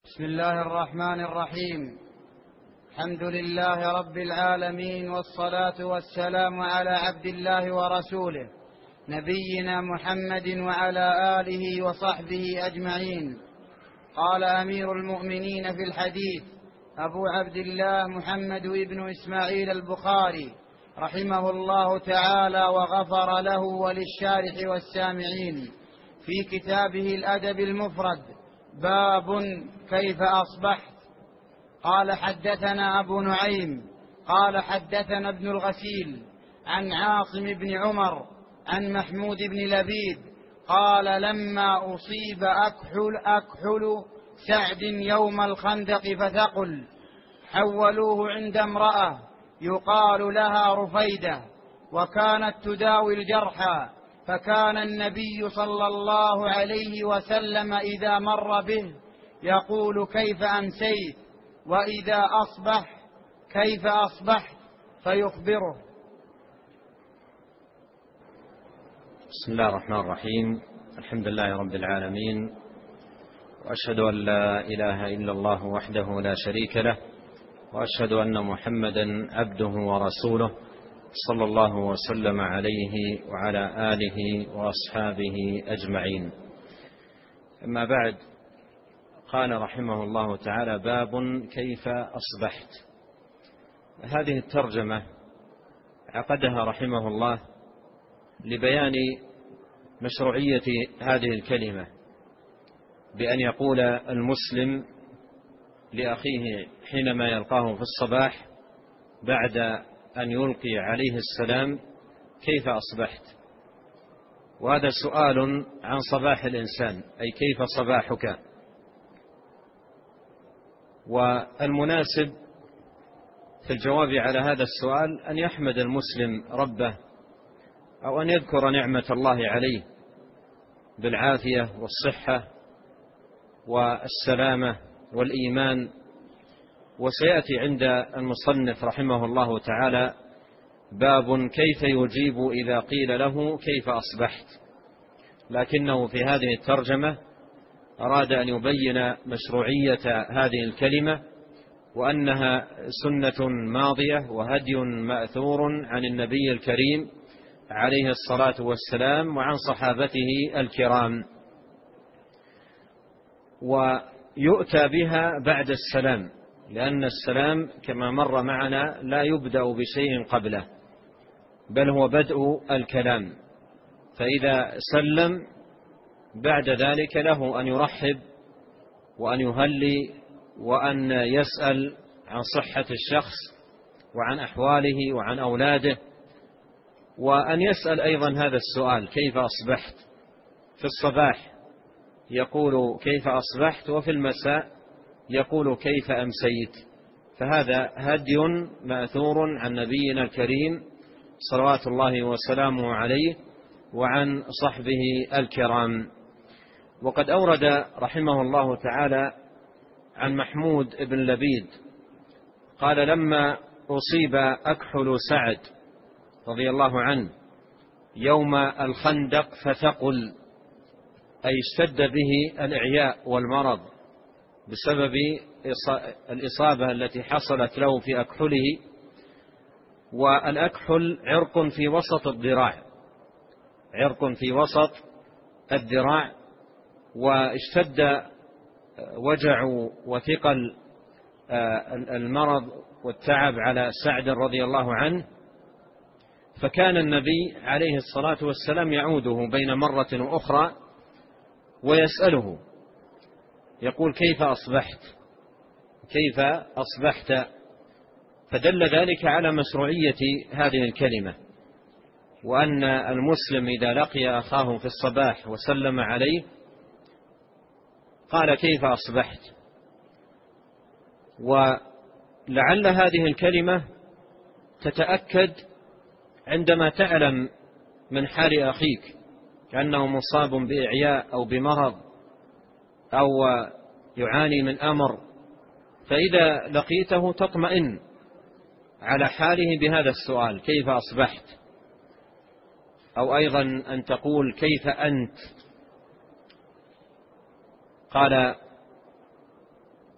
بسم الله الرحمن الرحيم. الحمد لله رب العالمين، والصلاة والسلام على عبد الله ورسوله نبينا محمد وعلى آله وصحبه أجمعين. قال أمير المؤمنين في الحديث أبو عبد الله محمد بن إسماعيل البخاري رحمه الله تعالى وغفر له وللشارح والسامعين في كتابه الأدب المفرد: باب كيف أصبحت. قال: حدثنا أبو نعيم قال حدثنا ابن الغسيل عن عاصم بن عمر عن محمود بن لبيد قال: لما أصيب أكحل سعد يوم الخندق فثقل، حولوه عند امرأة يقال لها رفيدة، وكانت تداوي الجرحى، فكان النبي صلى الله عليه وسلم إذا مر به يقول: كيف أمسيت؟ وإذا أصبح: كيف أصبحت؟ فيخبره. بسم الله الرحمن الرحيم. الحمد لله رب العالمين، وأشهد أن لا إله إلا الله وحده لا شريك له، وأشهد أن محمدا عبده ورسوله صلى الله وسلم عليه وعلى آله وأصحابه أجمعين. أما بعد، قال رحمه الله تعالى: باب كيف أصبحت. هذه الترجمة عقدها رحمه الله لبيان مشروعية هذه الكلمة، بأن يقول المسلم لأخيه حينما يلقاه في الصباح بعد أن يلقي عليه السلام: كيف أصبحت؟ وهذا سؤال عن صباح الإنسان، أي كيف صباحك؟ والمناسب في الجواب على هذا السؤال أن يحمد المسلم ربه، أو أن يذكر نعمة الله عليه بالعافية والصحة والسلامة والإيمان. وسيأتي عند المصنف رحمه الله تعالى باب كيف يجيب إذا قيل له كيف أصبحت، لكنه في هذه الترجمة أراد أن يبين مشروعية هذه الكلمة، وأنها سنة ماضية وهدي مأثور عن النبي الكريم عليه الصلاة والسلام وعن صحابته الكرام، ويؤتى بها بعد السلام، لأن السلام كما مر معنا لا يبدأ بشيء قبله، بل هو بدء الكلام. فإذا سلم بعد ذلك له أن يرحب وأن يهلي وأن يسأل عن صحة الشخص وعن أحواله وعن أولاده، وأن يسأل أيضا هذا السؤال: كيف أصبحت؟ في الصباح يقول: كيف أصبحت؟ وفي المساء يقول: كيف أمسيت؟ فهذا هدي مأثور عن نبينا الكريم صلوات الله وسلامه عليه وعن صحبه الكرام. وقد أورد رحمه الله تعالى عن محمود بن لبيد قال: لما أصيب أكحل سعد رضي الله عنه يوم الخندق فثقل، أي اشتد به الإعياء والمرض بسبب الإصابة التي حصلت له في أكحله. والأكحل عرق في وسط الذراع، عرق في وسط الذراع، واشتد وجع وثقل المرض والتعب على سعد رضي الله عنه، فكان النبي عليه الصلاة والسلام يعوده بين مرة وأخرى ويسأله، يقول: كيف أصبحت؟ كيف أصبحت؟ فدل ذلك على مشروعية هذه الكلمة، وأن المسلم إذا لقي أخاه في الصباح وسلم عليه قال: كيف أصبحت؟ ولعل هذه الكلمة تتأكد عندما تعلم من حال أخيك كأنه مصاب بإعياء أو بمرض أو يعاني من أمر، فإذا لقيته تطمئن على حاله بهذا السؤال: كيف أصبحت؟ أو أيضا أن تقول: كيف أنت؟ قال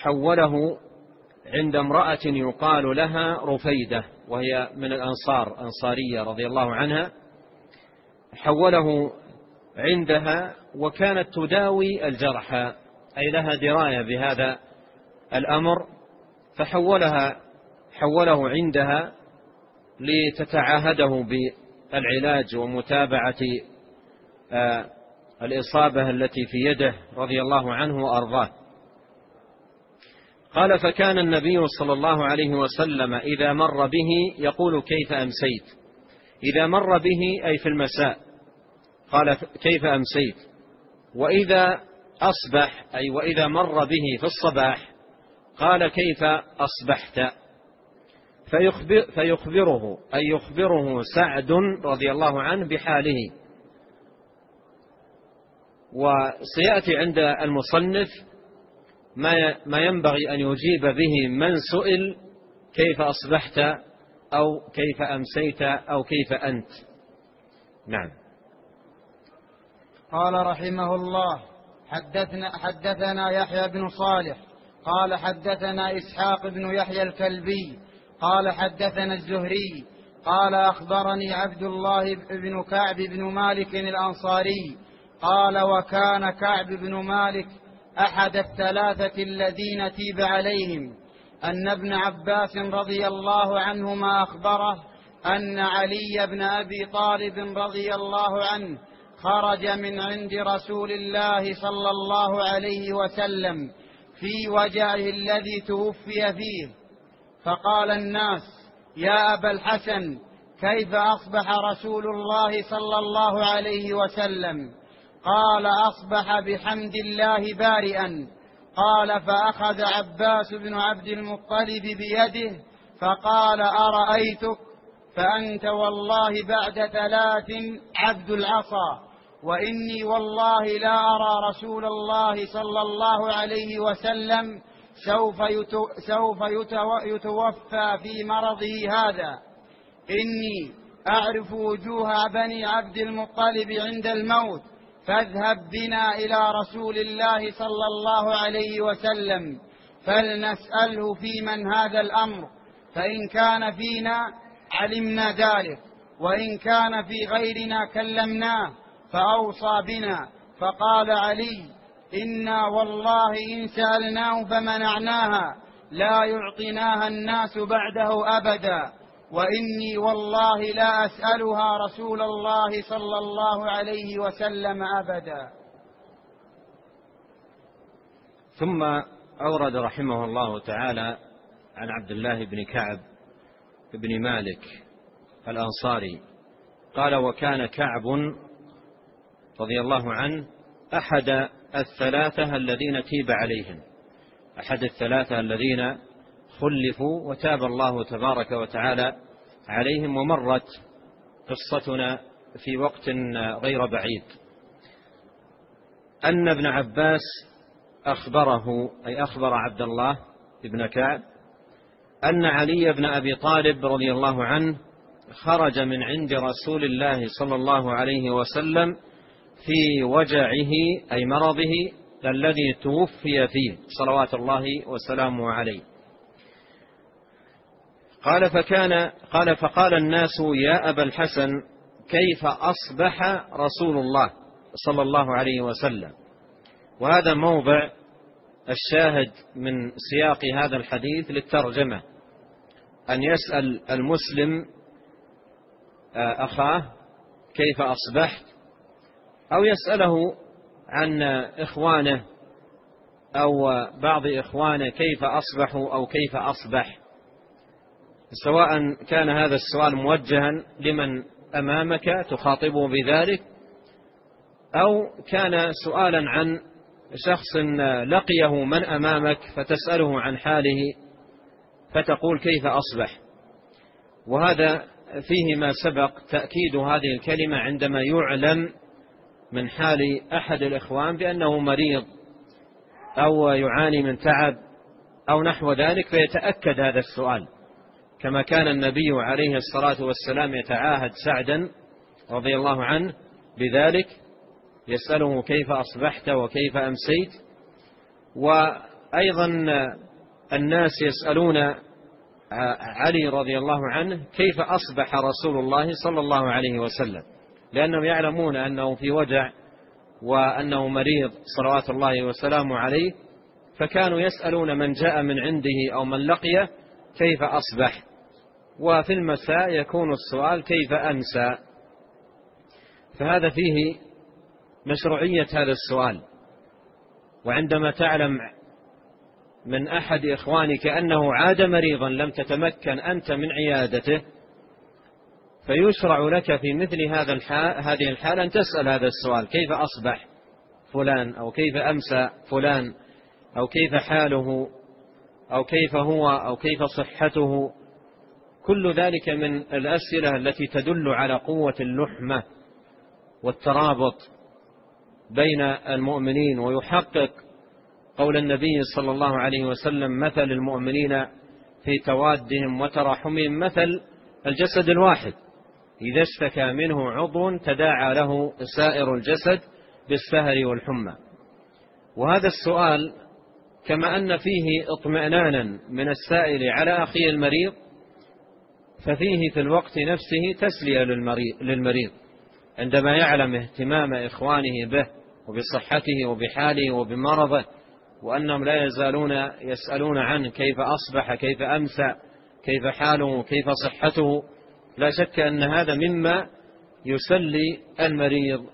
حوله عند امرأة يقال لها رفيدة، وهي من الأنصار، أنصارية رضي الله عنها. حوله عندها وكانت تداوي الجرحى، أي لها دراية بهذا الأمر، حوله عندها لتتعاهده بالعلاج ومتابعة الإصابة التي في يده رضي الله عنه وأرضاه. قال: فكان النبي صلى الله عليه وسلم إذا مر به يقول: كيف أمسيت؟ إذا مر به أي في المساء قال: كيف أمسيت؟ وإذا أصبح أي وإذا مر به في الصباح قال: كيف أصبحت؟ فيخبره أي يخبره سعد رضي الله عنه بحاله. وسيأتي عند المصنف ما ينبغي أن يجيب به من سئل كيف أصبحت أو كيف أمسيت أو كيف أنت. نعم. قال رحمه الله: حدثنا يحيى بن صالح قال حدثنا إسحاق بن يحيى الكلبي قال حدثنا الزهري قال أخبرني عبد الله بن كعب بن مالك الأنصاري قال: وكان كعب بن مالك أحد الثلاثة الذين تيب عليهم، أن ابن عباس رضي الله عنهما أخبره أن علي بن أبي طالب رضي الله عنه خرج من عند رسول الله صلى الله عليه وسلم في وجعه الذي توفي فيه، فقال الناس: يا أبا الحسن، كيف أصبح رسول الله صلى الله عليه وسلم؟ قال: أصبح بحمد الله بارئا. قال: فأخذ عباس بن عبد المطلب بيده فقال: أرأيتك؟ فأنت والله بعد 3 عبد العصا، وإني والله لا أرى رسول الله صلى الله عليه وسلم سوف يتوفى في مرضه هذا. إني أعرف وجوه بني عبد المطلب عند الموت، فاذهب بنا إلى رسول الله صلى الله عليه وسلم فلنسأله في من هذا الأمر، فإن كان فينا علمنا ذلك، وإن كان في غيرنا كلمناه. فأوصى بنا. فقال علي: إنا والله إن سألناه فمنعناها لا يعطيناها الناس بعده أبدا، وإني والله لا أسألها رسول الله صلى الله عليه وسلم أبدا. ثم أورد رحمه الله تعالى عن عبد الله بن كعب بن مالك الأنصاري قال: وكان كعب رضي الله عنه أحد الثلاثة الذين تيب عليهم، أحد الثلاثة الذين خلفوا وتاب الله تبارك وتعالى عليهم، ومرت قصتنا في وقت غير بعيد. أن ابن عباس أخبره، أي أخبر عبد الله بن كعب، أن علي بن أبي طالب رضي الله عنه خرج من عند رسول الله صلى الله عليه وسلم في وجعه أي مرضه الذي توفي فيه صلوات الله وسلامه عليه. فقال الناس: يا أبا الحسن، كيف أصبح رسول الله صلى الله عليه وسلم؟ وهذا موضع الشاهد من سياق هذا الحديث للترجمة، أن يسأل المسلم أخاه: كيف أصبحت؟ أو يسأله عن إخوانه أو بعض إخوانه كيف أصبحوا أو كيف أصبح، سواء كان هذا السؤال موجها لمن أمامك تخاطبه بذلك، أو كان سؤالا عن شخص لقيه من أمامك فتسأله عن حاله فتقول كيف أصبح. وهذا فيه ما سبق تأكيد هذه الكلمة عندما يعلم من حال أحد الإخوان بأنه مريض أو يعاني من تعب أو نحو ذلك، فيتأكد هذا السؤال، كما كان النبي عليه الصلاة والسلام يتعاهد سعدا رضي الله عنه بذلك، يسأله كيف أصبحت وكيف أمسيت. أيضا الناس يسألون علي رضي الله عنه كيف أصبح رسول الله صلى الله عليه وسلم، لأنهم يعلمون أنه في وجع وأنه مريض صلوات الله وسلامه عليه، فكانوا يسألون من جاء من عنده أو من لقيه كيف أصبح. وفي المساء يكون السؤال كيف أمسى. فهذا فيه مشروعية هذا السؤال. وعندما تعلم من أحد إخوانك أنه عاد مريضا لم تتمكن أنت من عيادته، فيشرع لك في مثل هذه الحال أن تسأل هذا السؤال: كيف أصبح فلان، أو كيف أمسى فلان، أو كيف حاله، أو كيف هو، أو كيف صحته. كل ذلك من الأسئلة التي تدل على قوة اللحمة والترابط بين المؤمنين، ويحقق قول النبي صلى الله عليه وسلم: مثل المؤمنين في توادهم وتراحمهم مثل الجسد الواحد إذا اشتكى منه عضو تداعى له سائر الجسد بالسهر والحمى. وهذا السؤال كما أن فيه اطمئنانا من السائل على أخيه المريض، ففيه في الوقت نفسه تسلية للمريض عندما يعلم اهتمام إخوانه به وبصحته وبحاله وبمرضه، وأنهم لا يزالون يسألون عنه كيف أصبح، كيف أمسى، كيف حاله، كيف صحته. لا شك أن هذا مما يسلي المريض.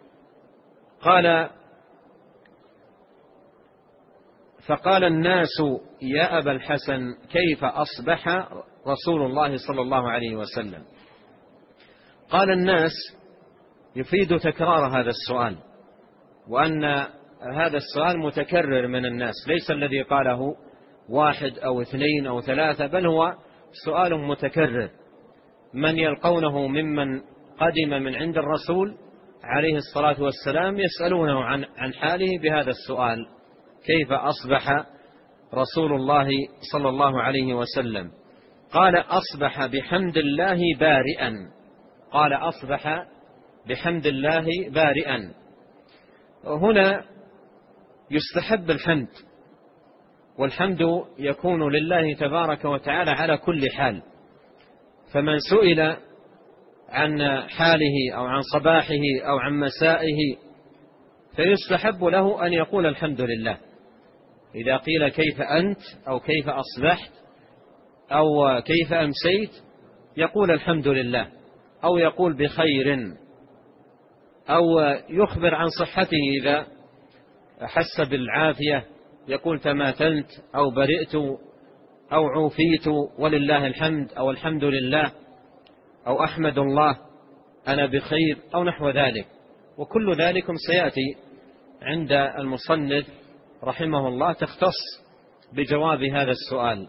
فقال الناس: يا أبا الحسن كيف أصبح رسول الله صلى الله عليه وسلم؟ قال الناس يفيد تكرار هذا السؤال، وأن هذا السؤال متكرر من الناس، ليس الذي قاله واحد أو اثنين أو ثلاثة، بل هو سؤال متكرر. من يلقونه ممن قدم من عند الرسول عليه الصلاة والسلام يسألونه عن حاله بهذا السؤال: كيف أصبح رسول الله صلى الله عليه وسلم؟ قال: أصبح بحمد الله بارئا. قال: أصبح بحمد الله بارئا. هنا يستحب الحمد، والحمد يكون لله تبارك وتعالى على كل حال. فمن سئل عن حاله أو عن صباحه أو عن مسائه فيستحب له أن يقول الحمد لله. إذا قيل كيف أنت أو كيف أصبحت أو كيف أمسيت يقول الحمد لله، أو يقول بخير، أو يخبر عن صحته إذا حس بالعافية يقول تماثلت أو برئت أو عوفيت ولله الحمد، أو الحمد لله، أو أحمد الله أنا بخير، أو نحو ذلك. وكل ذلك سيأتي عند المصنف رحمه الله تختص بجواب هذا السؤال.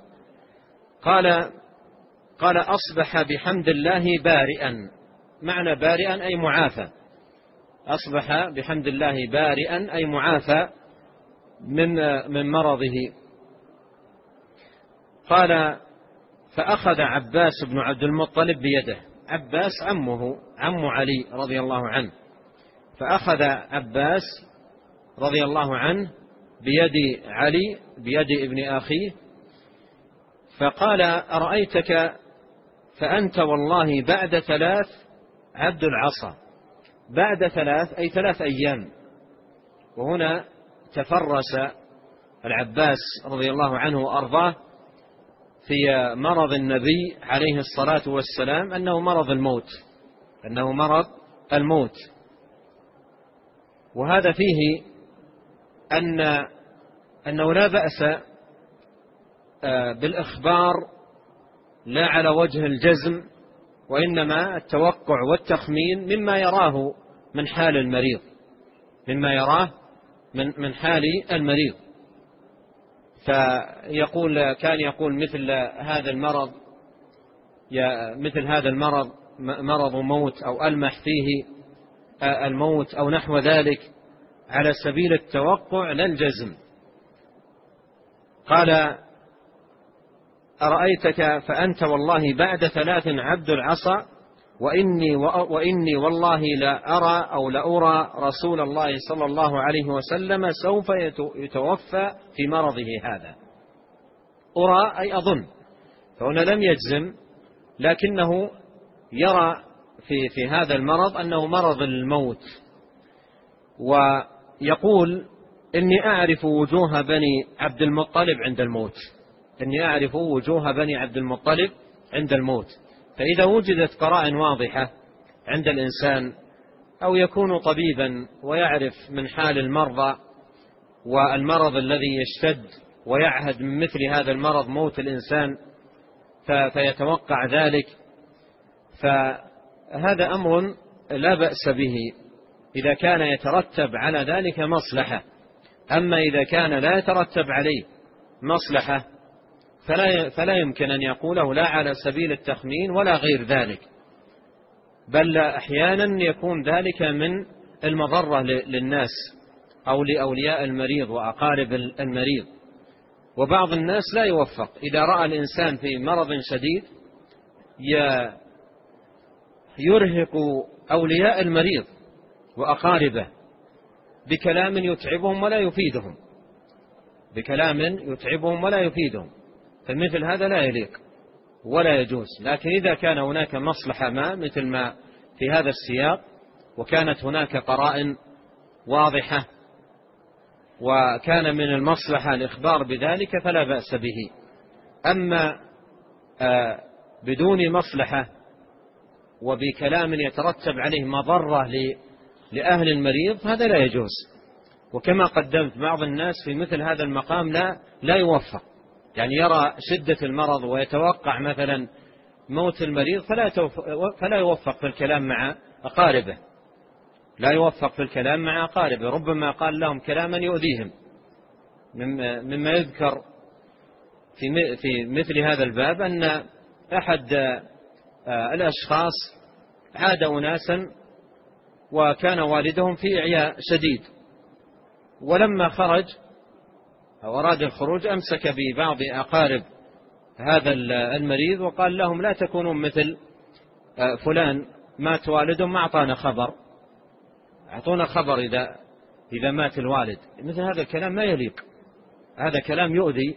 قال: أصبح بحمد الله بارئا. معنى بارئا أي معافى. أصبح بحمد الله بارئا أي معافى من مرضه. قال: فأخذ عباس بن عبد المطلب بيده. عباس عم علي رضي الله عنه. فأخذ عباس رضي الله عنه بيد علي، بيد ابن أخيه، فقال: أرأيتك فأنت والله بعد 3 عبد العصا. بعد 3 أي 3 أيام. وهنا تفرس العباس رضي الله عنه وأرضاه في مرض النبي عليه الصلاة والسلام، أنه مرض الموت. وهذا فيه أنه لا بأس بالإخبار لا على وجه الجزم، وإنما التوقع والتخمين مما يراه من حال المريض، من حال المريض. كان يقول مثل هذا المرض مرض موت، أو ألمح فيه الموت أو نحو ذلك، على سبيل التوقع لا الجزم. قال: أرأيتك فأنت والله بعد 3 عبد العصا وإني والله لا أرى أو لأرى رسول الله صلى الله عليه وسلم سوف يتوفى في مرضه هذا. أرى أي أظن، فهنا لم يجزم، لكنه يرى في هذا المرض أنه مرض الموت. ويقول إني أعرف وجوه بني عبد المطلب عند الموت، إني أعرف وجوه بني عبد المطلب عند الموت. فإذا وجدت قرائن واضحة عند الإنسان أو يكون طبيبا ويعرف من حال المرضى والمرض الذي يشتد ويعهد من مثل هذا المرض موت الإنسان فيتوقع ذلك، فهذا أمر لا بأس به إذا كان يترتب على ذلك مصلحة. أما إذا كان لا يترتب عليه مصلحة فلا يمكن أن يقوله لا على سبيل التخمين ولا غير ذلك، بل أحيانا يكون ذلك من المضرة للناس أو لأولياء المريض وأقارب المريض. وبعض الناس لا يوفق، إذا رأى الإنسان في مرض شديد يرهق أولياء المريض وأقاربه بكلام يتعبهم ولا يفيدهم، فمثل هذا لا يليق ولا يجوز. لكن إذا كان هناك مصلحة مثل ما في هذا السياق، وكانت هناك قرائن واضحة وكان من المصلحة الإخبار بذلك فلا بأس به. أما بدون مصلحة وبكلام يترتب عليه مضرة لأهل المريض هذا لا يجوز. وكما قدمت بعض الناس في مثل هذا المقام لا يوفق، يعني يرى شدة المرض ويتوقع مثلا موت المريض فلا يوفق في الكلام مع أقاربه، ربما قال لهم كلاما يؤذيهم. مما يذكر في مثل هذا الباب أن أحد الأشخاص عاد أناسا وكان والدهم في إعياء شديد، ولما خرج أو أراد الخروج أمسك ببعض أقارب هذا المريض وقال لهم لا تكونون مثل فلان مات والده ما أعطانا خبر، أعطونا خبر إذا مات الوالد. مثل هذا الكلام ما يليق، هذا كلام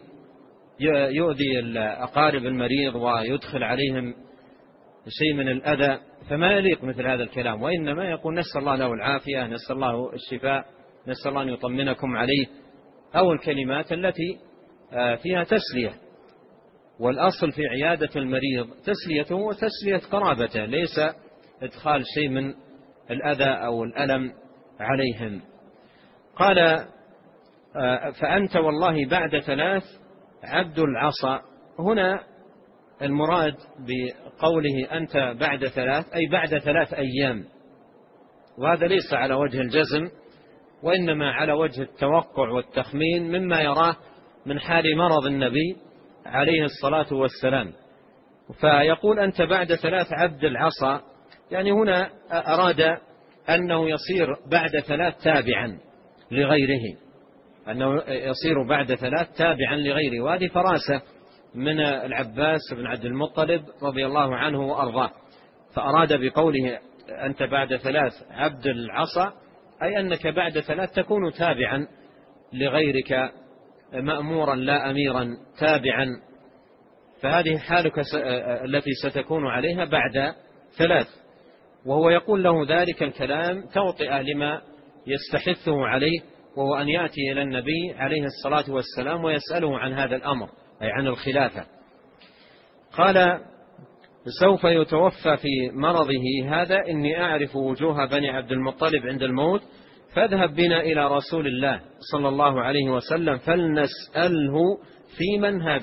يؤذي أقارب المريض ويدخل عليهم شيء من الأذى، فما يليق مثل هذا الكلام. وإنما يقول نسأل الله له العافية، نسأل الله الشفاء، نسأل الله أن يطمنكم عليه، أو الكلمات التي فيها تسلية. والأصل في عيادة المريض تسليته وتسلية قرابته، ليس إدخال شيء من الأذى أو الألم عليهم. قال فأنت والله بعد 3 عبد العصا. هنا المراد بقوله أنت بعد 3 أي بعد 3 أيام، وهذا ليس على وجه الجزم وإنما على وجه التوقع والتخمين مما يراه من حال مرض النبي عليه الصلاة والسلام. فيقول أنت بعد 3 عبد العصا، يعني هنا أراد أنه يصير بعد 3 تابعا لغيره، أنه يصير بعد 3 تابعا لغيره، وهذه فراسة من العباس بن عبد المطلب رضي الله عنه وأرضاه. فأراد بقوله أنت بعد 3 عبد العصا أي أنك بعد 3 تكون تابعا لغيرك، مأمورا لا أميرا، تابعا. فهذه حالك التي ستكون عليها بعد 3. وهو يقول له ذلك الكلام توطئة لما يستحثه عليه، وهو أن يأتي إلى النبي عليه الصلاة والسلام ويسأله عن هذا الأمر، أي عن الخلافة. قال سوف يتوفى في مرضه هذا، إني أعرف وجوه بني عبد المطلب عند الموت، فاذهب بنا إلى رسول الله صلى الله عليه وسلم فلنسأله في من هذا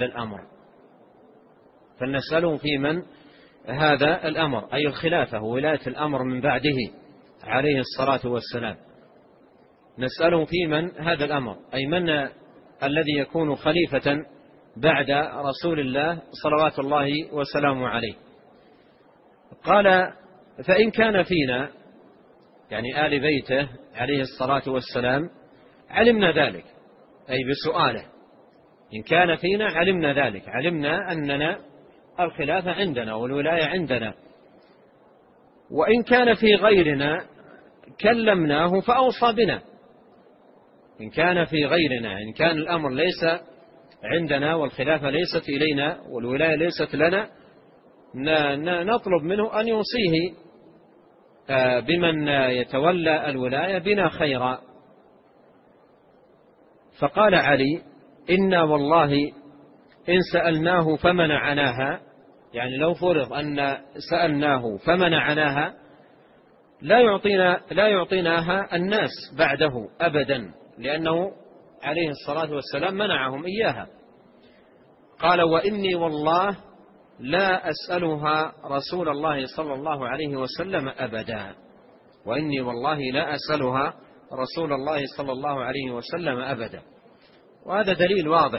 الأمر، أي الخلافة وولاية الأمر من بعده عليه الصلاة والسلام. نسأله في من هذا الأمر، أي من الذي يكون خليفة بعد رسول الله صلوات الله وسلامه عليه. قال فإن كان فينا، يعني آل بيته عليه الصلاة والسلام، علمنا ذلك، أي بسؤاله. إن كان فينا علمنا ذلك، علمنا أننا الخلافة عندنا والولاية عندنا. وإن كان في غيرنا كلمناه فأوصى بنا. إن كان في غيرنا، إن كان الأمر ليس عندنا والخلافة ليست إلينا والولاية ليست لنا، نطلب منه أن يوصيه بمن يتولى الولاية بنا خيرا. فقال علي: إنا والله إن سألناه فمنعناها، يعني لو فرض أن سألناه فمنعناها لا يعطيناها الناس بعده أبدا، لأنه عليه الصلاة والسلام منعهم إياها. قال: وإني والله لا أسألها رسول الله صلى الله عليه وسلم أبدا. وإني والله لا أسألها رسول الله صلى الله عليه وسلم أبدا. وهذا دليل واضح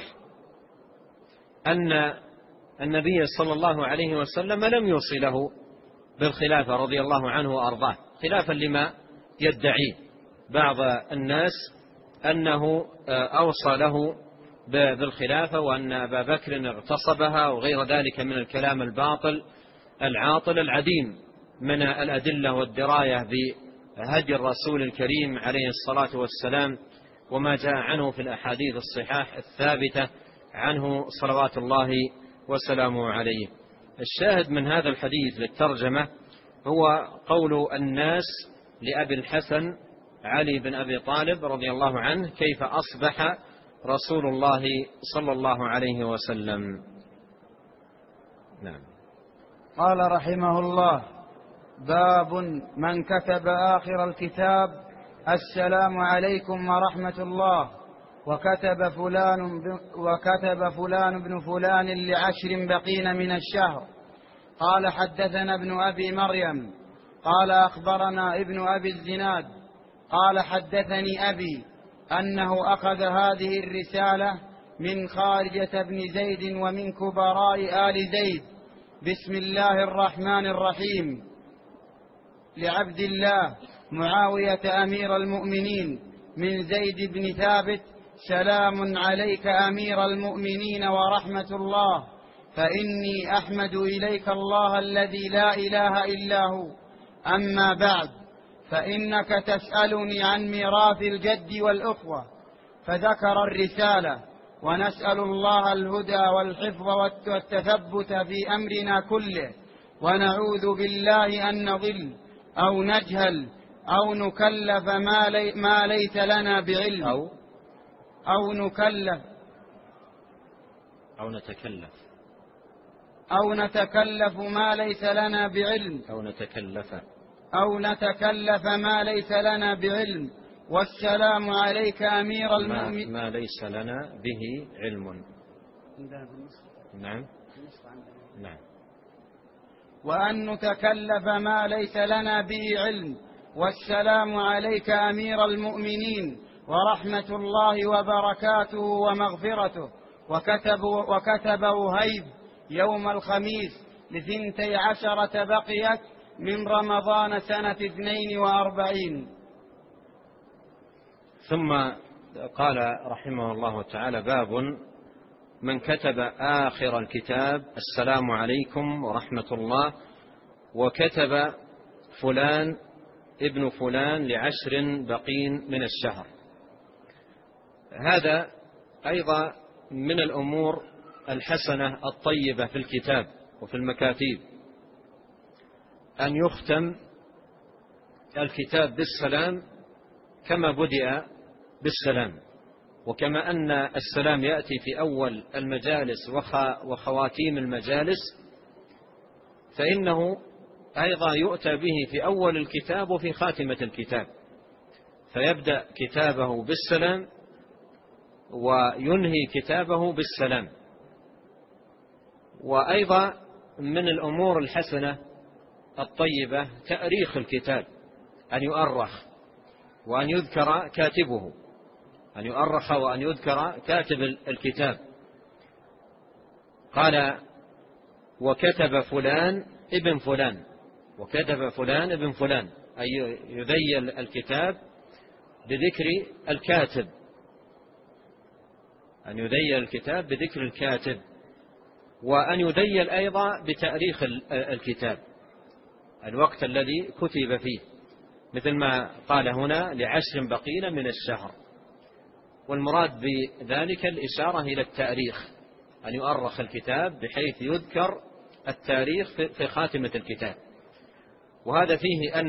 أن النبي صلى الله عليه وسلم لم يوصي له بالخلافة رضي الله عنه وأرضاه، خلافا لما يدعيه بعض الناس أنه أوصى له بالخلافة وأن أبا بكر اغتصبها وغير ذلك من الكلام الباطل العاطل العديم من الأدلة والدراية بهدي الرسول الكريم عليه الصلاة والسلام وما جاء عنه في الأحاديث الصحاح الثابتة عنه صلوات الله وسلامه عليه. الشاهد من هذا الحديث للترجمة هو قول الناس لأبي الحسن علي بن أبي طالب رضي الله عنه: كيف أصبح رسول الله صلى الله عليه وسلم. نعم. قال رحمه الله: باب من كتب آخر الكتاب: السلام عليكم ورحمة الله، وكتب فلان بن فلان ل10 بقين من الشهر. قال: حدثنا ابن أبي مريم قال: أخبرنا ابن أبي الزناد قال: حدثني أبي أنه أخذ هذه الرسالة من خارجة بن زيد ومن كبراء آل زيد: بسم الله الرحمن الرحيم، لعبد الله معاوية أمير المؤمنين، من زيد بن ثابت: سلام عليك أمير المؤمنين ورحمة الله، فإني أحمد إليك الله الذي لا إله إلا هو. أما بعد، فإنك تسألني عن ميراث الجد والأخوة. فذكر الرسالة: ونسأل الله الهدى والحفظ والتثبت في أمرنا كله، ونعوذ بالله أن نضل أو نجهل أو نكلف ما ليس لنا بعلم أو نتكلف ما ليس لنا بعلم أو نتكلف ما ليس لنا بعلم. والسلام عليك أمير المؤمنين، ما ليس لنا به علم. نعم. وأن نتكلف ما ليس لنا به علم. والسلام عليك أمير المؤمنين ورحمة الله وبركاته ومغفرته. وكتب وهيب يوم الخميس 12 بقيت من رمضان سنة 42. ثم قال رحمه الله تعالى: باب من كتب آخر الكتاب: السلام عليكم ورحمة الله، وكتب فلان ابن فلان ل10 بقين من الشهر. هذا أيضا من الأمور الحسنة الطيبة في الكتاب وفي المكاتيب، أن يختم الكتاب بالسلام كما بدأ بالسلام. وكما أن السلام يأتي في أول المجالس وخواتيم المجالس، فإنه أيضا يؤتى به في أول الكتاب وفي خاتمة الكتاب، فيبدأ كتابه بالسلام وينهي كتابه بالسلام. وأيضا من الأمور الحسنة الطيبة تأريخ الكتاب، أن يؤرخ وأن يذكر كاتبه، أن يؤرخ وأن يذكر كاتب الكتاب. قال: وكتب فلان ابن فلان، وكتب فلان ابن فلان، أي يذيل الكتاب بذكر الكاتب، أن يذيل الكتاب بذكر الكاتب، وأن يذيل أيضا بتأريخ الكتاب. الوقت الذي كتب فيه، مثل ما قال هنا ل10 بقين من الشهر. والمراد بذلك الإشارة إلى التاريخ، أن يؤرخ الكتاب بحيث يذكر التاريخ في خاتمة الكتاب. وهذا فيه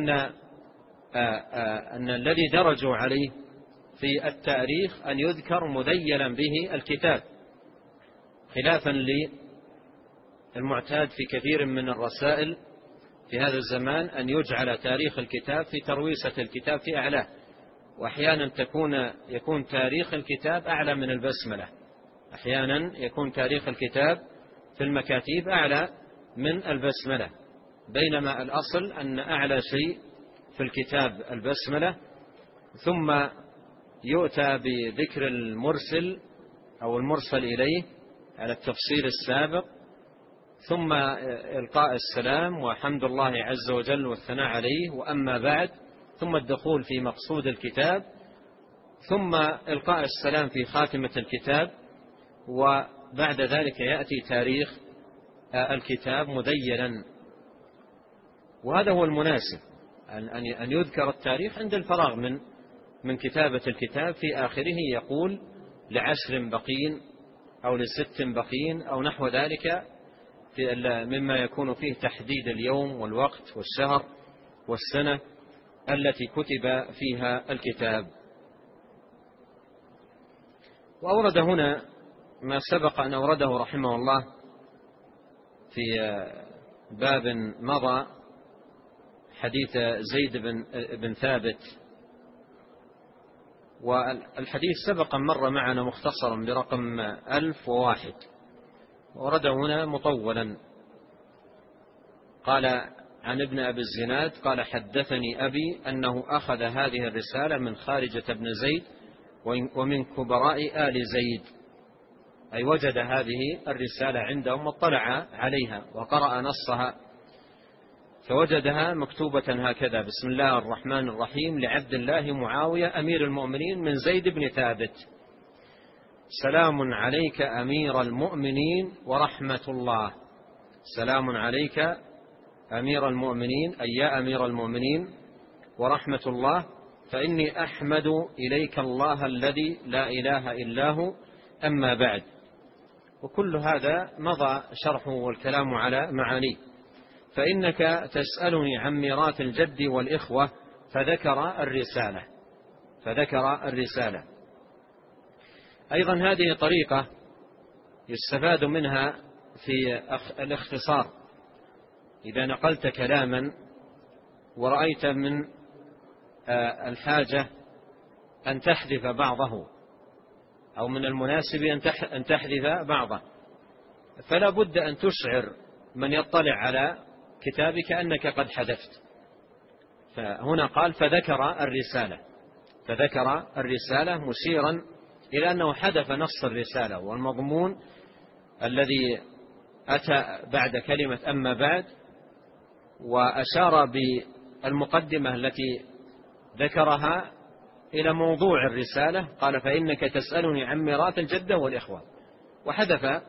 أن الذي درجوا عليه في التاريخ أن يذكر مذيلا به الكتاب، خلافا للمعتاد في كثير من الرسائل في هذا الزمان أن يجعل تاريخ الكتاب في ترويسة الكتاب في أعلاه، وأحيانا يكون تاريخ الكتاب أعلى من البسملة، أحيانا يكون تاريخ الكتاب في المكاتيب أعلى من البسملة، بينما الأصل أن أعلى شيء في الكتاب البسملة، ثم يؤتى بذكر المرسل أو المرسل إليه على التفصيل السابق، ثم إلقاء السلام وحمد الله عز وجل والثناء عليه، وأما بعد، ثم الدخول في مقصود الكتاب، ثم إلقاء السلام في خاتمة الكتاب، وبعد ذلك يأتي تاريخ الكتاب مذيلا. وهذا هو المناسب، أن يذكر التاريخ عند الفراغ من كتابة الكتاب، في آخره يقول ل10 بقين أو ل6 بقين أو نحو ذلك، مما يكون فيه تحديد اليوم والوقت والشهر والسنة التي كتب فيها الكتاب. وأورد هنا ما سبق أن أورده رحمه الله في باب مضى، حديث زيد بن ثابت، والحديث سبق مر معنا مختصرا برقم 1001، ورده هنا مطولا. قال عن ابن أبي الزناد قال حدثني أبي أنه أخذ هذه الرسالة من خارجة بن زيد ومن كبراء آل زيد، أي وجد هذه الرسالة عندهم واطلع عليها وقرأ نصها، فوجدها مكتوبة هكذا: بسم الله الرحمن الرحيم، لعبد الله معاوية أمير المؤمنين من زيد بن ثابت، سلام عليك أمير المؤمنين ورحمة الله. سلام عليك أمير المؤمنين، أي يا أمير المؤمنين، ورحمة الله، فإني أحمد إليك الله الذي لا إله إلا هو، أما بعد. وكل هذا مضى شرحه والكلام على معانيه. فإنك تسألني عن ميراث الجد والإخوة، فذكر الرسالة. أيضا هذه طريقة يستفاد منها في الاختصار. إذا نقلت كلاما ورأيت من الحاجة أن تحذف بعضه، أو من المناسب أن تحذف بعضه، فلا بد أن تشعر من يطلع على كتابك أنك قد حذفت. فهنا قال فذكر الرسالة مشيرا إلى أنه حذف نص الرسالة والمضمون الذي أتى بعد كلمة أما بعد، وأشار بالمقدمة التي ذكرها إلى موضوع الرسالة. قال فإنك تسألني عن ميراث الجدة والإخوة، وحذف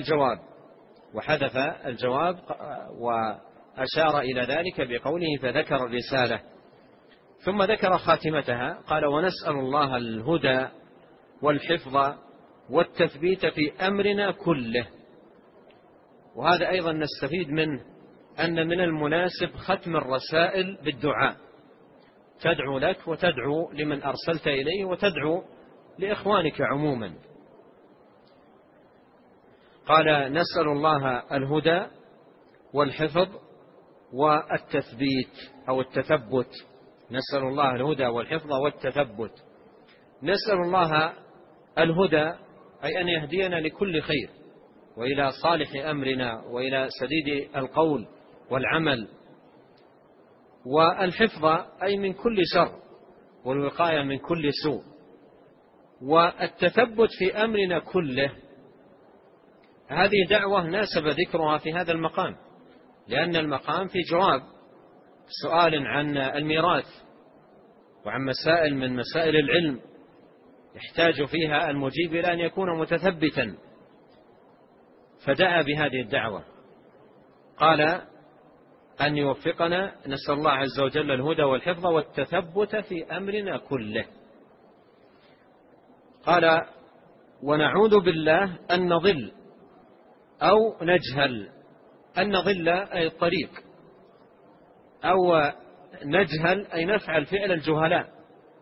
الجواب وأشار إلى ذلك بقوله فذكر الرسالة. ثم ذكر خاتمتها، قال ونسأل الله الهدى والحفظ والتثبيت في أمرنا كله. وهذا أيضا نستفيد منه أن من المناسب ختم الرسائل بالدعاء، تدعو لك وتدعو لمن أرسلت إليه وتدعو لإخوانك عموما. قال نسأل الله الهدى والحفظ والتثبيت أو التثبت. نسأل الله الهدى والحفظ والتثبت. نسأل الله الهدى أي أن يهدينا لكل خير وإلى صالح أمرنا وإلى سديد القول والعمل، والحفظ أي من كل شر والوقاية من كل سوء، والتثبت في أمرنا كله. هذه دعوة ناسب ذكرها في هذا المقام، لأن المقام في جواب سؤال عن الميراث وعن مسائل من مسائل العلم يحتاج فيها المجيب إلى أن يكون متثبتا، فدعا بهذه الدعوة. قال أن يوفقنا، نسأل الله عز وجل الهدى والحفظ والتثبت في أمرنا كله. قال: ونعوذ بالله أن نضل أو نجهل. أن نضل أي الطريق، أو نجهل أي نفعل فعل الجهلاء،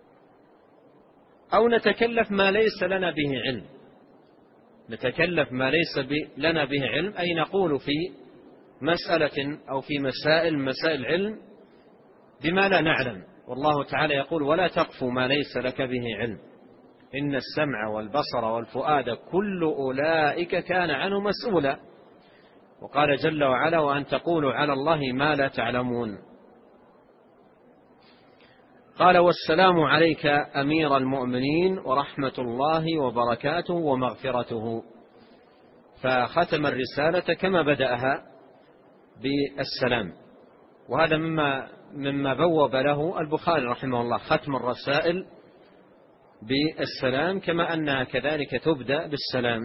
أو نتكلف ما ليس لنا به علم. نتكلف ما ليس لنا به علم أي نقول في مسألة أو في مسائل علم بما لا نعلم. والله تعالى يقول: ولا تقف ما ليس لك به علم إن السمع والبصر والفؤاد كل أولئك كان عنه مسؤولا. وقال جل وعلا: وأن تقولوا على الله ما لا تعلمون. قال: والسلام عليك أمير المؤمنين ورحمة الله وبركاته ومغفرته. فختم الرسالة كما بدأها بالسلام، وهذا مما بوب له البخاري رحمه الله، ختم الرسائل بالسلام كما أنها كذلك تبدأ بالسلام.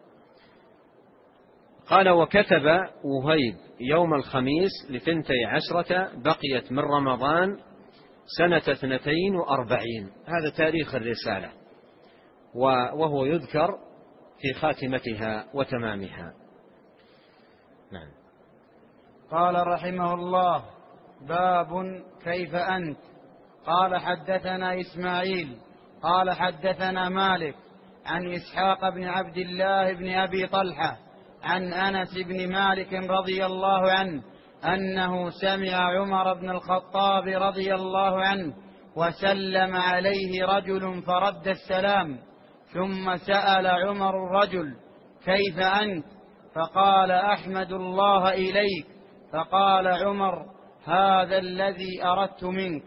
قال: وكتب وهيب يوم الخميس 12 بقيت من رمضان سنة 42. هذا تاريخ الرسالة، وهو يذكر في خاتمتها وتمامها. نعم. قال رحمه الله: باب كيف أنت. قال: حدثنا إسماعيل قال حدثنا مالك عن إسحاق بن عبد الله بن أبي طلحة عن أنس بن مالك رضي الله عنه أنه سمع عمر بن الخطاب رضي الله عنه وسلم عليه رجل فرد السلام، ثم سأل عمر الرجل: كيف أنت؟ فقال: أحمد الله إليك. فقال عمر: هذا الذي أردت منك.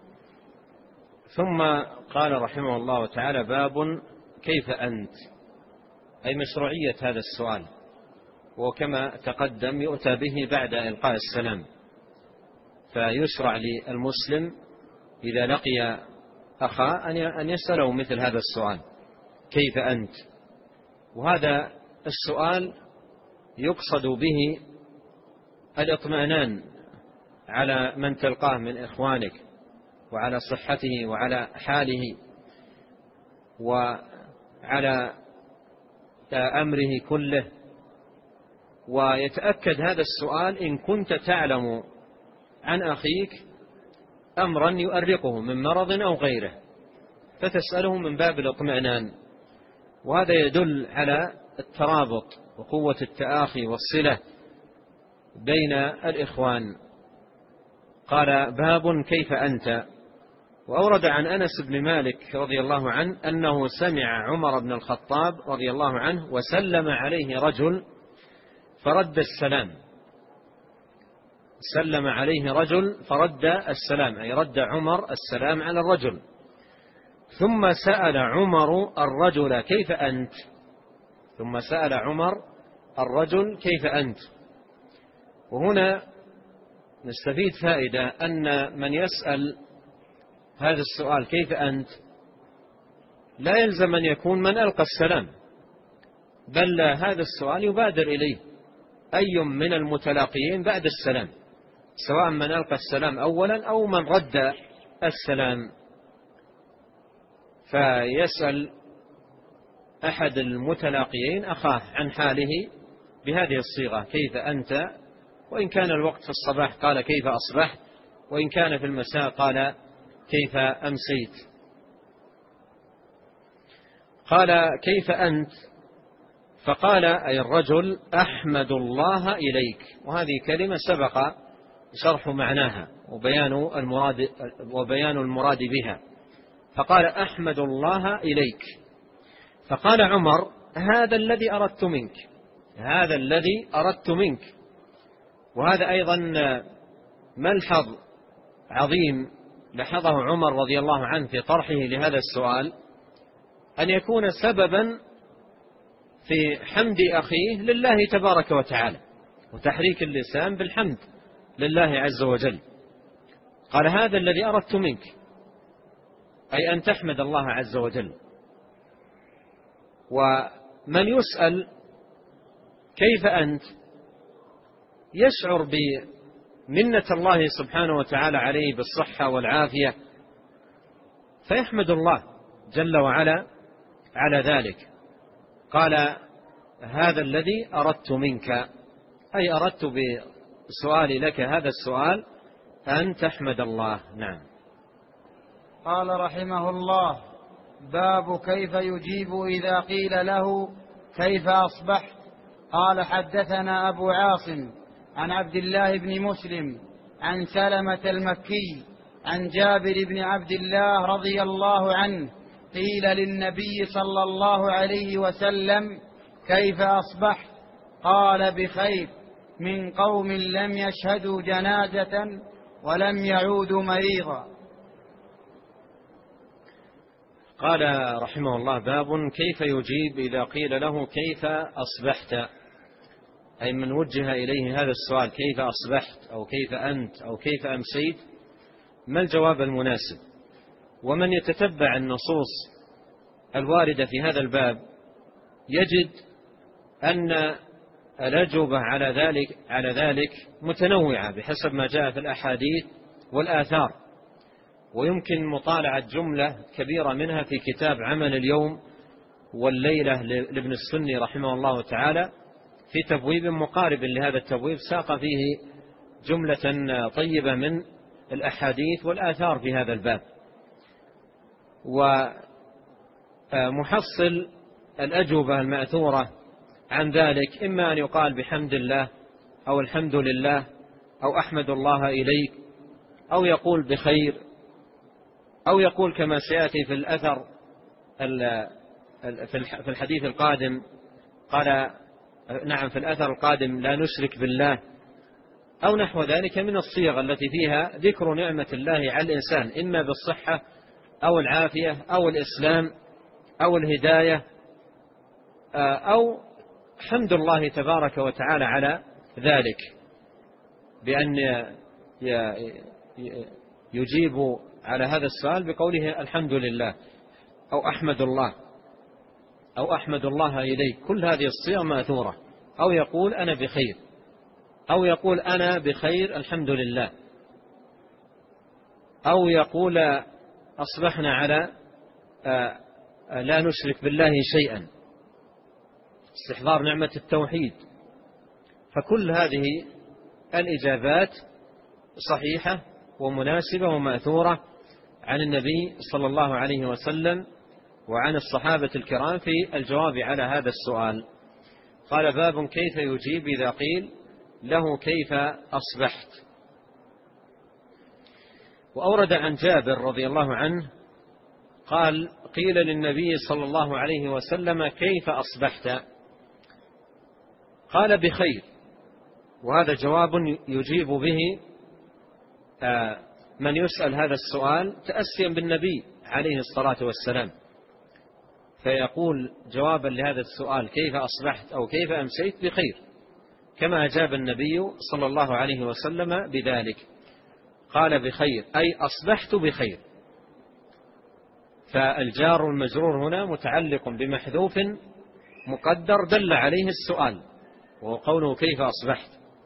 ثم قال رحمه الله تعالى: باب كيف أنت، أي مشروعية هذا السؤال، وكما تقدم يؤتى به بعد إلقاء السلام. فيشرع للمسلم إذا لقي أخاه أن يسأله مثل هذا السؤال: كيف أنت؟ وهذا السؤال يقصد به الاطمئنان على من تلقاه من إخوانك، وعلى صحته وعلى حاله وعلى أمره كله. ويتأكد هذا السؤال إن كنت تعلم عن أخيك أمرا يؤرقه من مرض أو غيره، فتسأله من باب الاطمئنان، وهذا يدل على الترابط وقوة التآخي والصلة بين الإخوان. قال: باب كيف أنت. وأورد عن أنس بن مالك رضي الله عنه أنه سمع عمر بن الخطاب رضي الله عنه وسلم عليه رجل فرد السلام. سلم عليه رجل فرد السلام، أي رد عمر السلام على الرجل. ثم سأل عمر الرجل: كيف أنت؟ ثم سأل عمر الرجل: كيف أنت؟ وهنا نستفيد فائدة، أن من يسأل هذا السؤال كيف أنت لا يلزم أن يكون من ألقى السلام، بل هذا السؤال يبادر إليه أي من المتلاقيين بعد السلام، سواء من ألقى السلام أولا أو من رد السلام. فيسأل أحد المتلاقيين أخاه عن حاله بهذه الصيغة: كيف أنت؟ وإن كان الوقت في الصباح قال: كيف أصبحت؟ وإن كان في المساء قال: كيف أمسيت؟ قال: كيف أنت؟ فقال أي الرجل: أحمد الله إليك. وهذه كلمة سبق شرح معناها وبيان المراد بها. فقال: أحمد الله إليك. فقال عمر: هذا الذي أردت منك، هذا الذي أردت منك. وهذا أيضا ملحظ عظيم لاحظه عمر رضي الله عنه في طرحه لهذا السؤال، أن يكون سببا في حمد أخيه لله تبارك وتعالى، وتحريك اللسان بالحمد لله عز وجل. قال: هذا الذي أردت منك، أي أن تحمد الله عز وجل. ومن يسأل كيف أنت يشعر منة الله سبحانه وتعالى عليه بالصحة والعافية، فيحمد الله جل وعلا على ذلك. قال: هذا الذي أردت منك، أي أردت بسؤالي لك هذا السؤال أن تحمد الله. نعم. قال رحمه الله: باب كيف يجيب إذا قيل له كيف أصبحت. قال: حدثنا أبو عاصم عن عبد الله بن مسلم عن سلمة المكي عن جابر بن عبد الله رضي الله عنه قيل للنبي صلى الله عليه وسلم: كيف أصبحت؟ قال: بخير، من قوم لم يشهدوا جنازة ولم يعودوا مريضا. قال رحمه الله: باب كيف يجيب إذا قيل له كيف أصبحت، أي من وجه إليه هذا السؤال: كيف أصبحت، أو كيف أنت، أو كيف أمسيت، ما الجواب المناسب؟ ومن يتتبع النصوص الواردة في هذا الباب يجد أن الأجوبة على ذلك متنوعة بحسب ما جاء في الأحاديث والآثار، ويمكن مطالعة جملة كبيرة منها في كتاب عمل اليوم والليلة لابن السني رحمه الله تعالى، في تبويب مقارب لهذا التبويب ساق فيه جملة طيبة من الأحاديث والآثار في هذا الباب. ومحصل الأجوبة المأثورة عن ذلك إما أن يقال بحمد الله، أو الحمد لله، أو أحمد الله إليك، أو يقول بخير، أو يقول كما سيأتي في الأثر في الحديث القادم، قال نعم في الأثر القادم: لا نشرك بالله، أو نحو ذلك من الصيغ التي فيها ذكر نعمة الله على الإنسان، إما بالصحة أو العافية أو الإسلام أو الهداية، أو حمد الله تبارك وتعالى على ذلك، بأن يجيب على هذا السؤال بقوله الحمد لله، أو أحمد الله، أو أحمد الله إليك. كل هذه الصيغ ماثورة. أو يقول أنا بخير، أو يقول أنا بخير الحمد لله، أو يقول أصبحنا على لا نشرك بالله شيئا، استحضار نعمة التوحيد. فكل هذه الإجابات صحيحة ومناسبة ومأثورة عن النبي صلى الله عليه وسلم وعن الصحابة الكرام في الجواب على هذا السؤال. قال: باب كيف يجيب إذا قيل له كيف أصبحت. وأورد عن جابر رضي الله عنه قال: قيل للنبي صلى الله عليه وسلم: كيف أصبحت؟ قال: بخير. وهذا جواب يجيب به من يسأل هذا السؤال تأسيا بالنبي عليه الصلاة والسلام، فيقول جوابا لهذا السؤال: كيف أصبحت أو كيف أمسيت؟ بخير، كما أجاب النبي صلى الله عليه وسلم بذلك. قال: بخير، أي أصبحت بخير. فالجار المجرور هنا متعلق بمحذوف مقدر دل عليه السؤال، وهو قوله كيف أصبحت.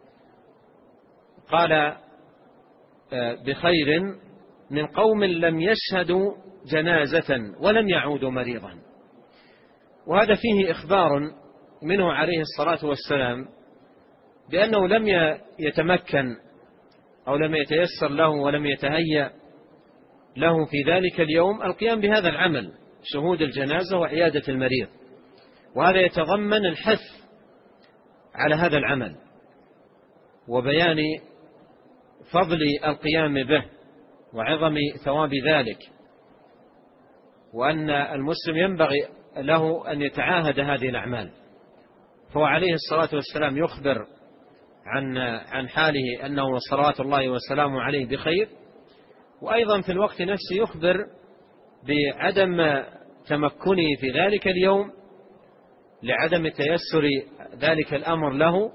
قال: بخير، من قوم لم يشهدوا جنازة ولم يعودوا مريضا. وهذا فيه إخبار منه عليه الصلاة والسلام بأنه لم يتمكن أو لم يتيسر له ولم يتهيأ له في ذلك اليوم القيام بهذا العمل، شهود الجنازة وعيادة المريض. وهذا يتضمن الحث على هذا العمل وبيان فضل القيام به وعظم ثواب ذلك، وأن المسلم ينبغي له أن يتعاهد هذه الأعمال. فهو عليه الصلاة والسلام يخبر عن حاله أنه صلوات الله وسلامه عليه بخير، وأيضا في الوقت نفسه يخبر بعدم تمكنه في ذلك اليوم لعدم تيسر ذلك الأمر له،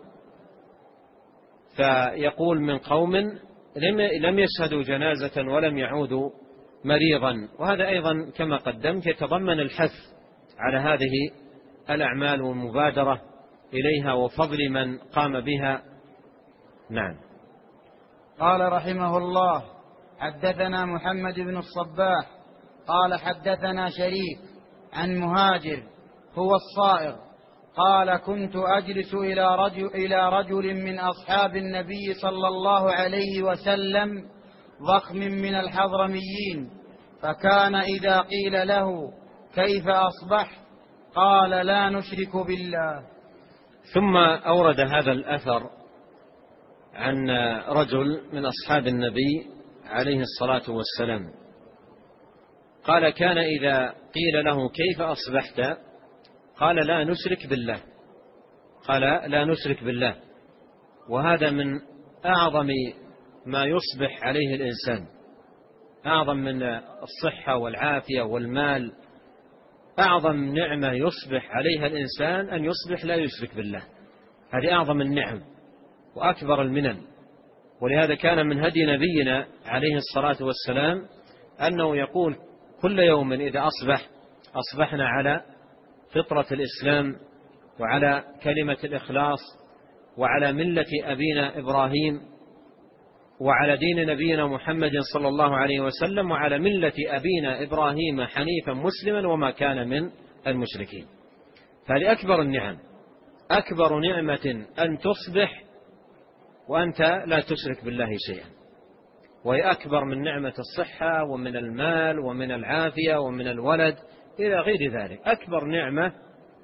فيقول من قوم لم يشهدوا جنازة ولم يعودوا مريضا. وهذا أيضا كما قدمت يتضمن الحث على هذه الأعمال والمبادرة إليها وفضل من قام بها. نعم. قال رحمه الله: حدثنا محمد بن الصباح قال حدثنا شريك عن مهاجر هو الصائغ قال: كنت أجلس إلى رجل من أصحاب النبي صلى الله عليه وسلم ضخم من الحضرميين، فكان إذا قيل له: كيف أصبحت؟ قال: لا نشرك بالله. ثم أورد هذا الأثر عن رجل من أصحاب النبي عليه الصلاة والسلام قال: كان إذا قيل له: كيف أصبحت؟ قال: لا نشرك بالله. قال: لا نشرك بالله. وهذا من أعظم ما يصبح عليه الإنسان، أعظم من الصحة والعافية والمال. أعظم نعمة يصبح عليها الإنسان أن يصبح لا يشرك بالله. هذه أعظم النعم وأكبر المنن. ولهذا كان من هدي نبينا عليه الصلاة والسلام أنه يقول كل يوم إذا أصبحنا على فطرة الإسلام وعلى كلمة الإخلاص وعلى ملة أبينا إبراهيم وعلى دين نبينا محمد صلى الله عليه وسلم وعلى ملة أبينا إبراهيم حنيفا مسلما وما كان من المشركين. فهذه أكبر النعم، أكبر نعمة أن تصبح وأنت لا تشرك بالله شيئا، وهي أكبر من نعمة الصحة ومن المال ومن العافية ومن الولد إلى غير ذلك. أكبر نعمة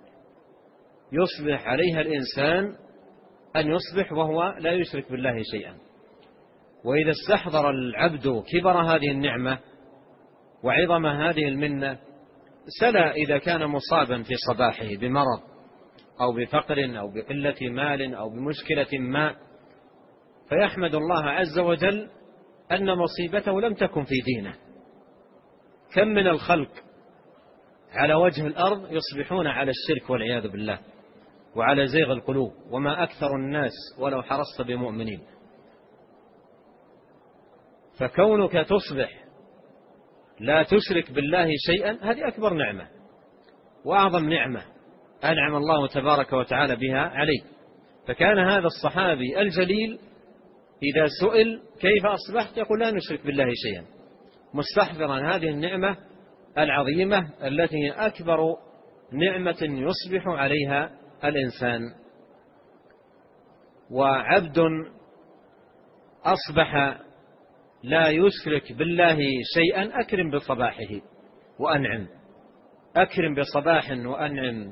يصبح عليها الإنسان أن يصبح وهو لا يشرك بالله شيئا. وإذا استحضر العبد كبر هذه النعمة وعظم هذه المنة سلا إذا كان مصابا في صباحه بمرض أو بفقر أو بقلة مال أو بمشكلة ما، فيحمد الله عز وجل أن مصيبته لم تكن في دينه. كم من الخلق على وجه الأرض يصبحون على الشرك والعياذ بالله وعلى زيغ القلوب، وما أكثر الناس ولو حرصت بمؤمنين. فكونك تصبح لا تشرك بالله شيئا هذه أكبر نعمة وأعظم نعمة أنعم الله تبارك وتعالى بها عليه. فكان هذا الصحابي الجليل إذا سئل كيف أصبحت يقول: لا نشرك بالله شيئا، مستحضرا هذه النعمة العظيمة التي هي أكبر نعمة يصبح عليها الإنسان. وعبد أصبح لا يشرك بالله شيئا أكرم بصباحه وأنعم، أكرم بصباح وأنعم.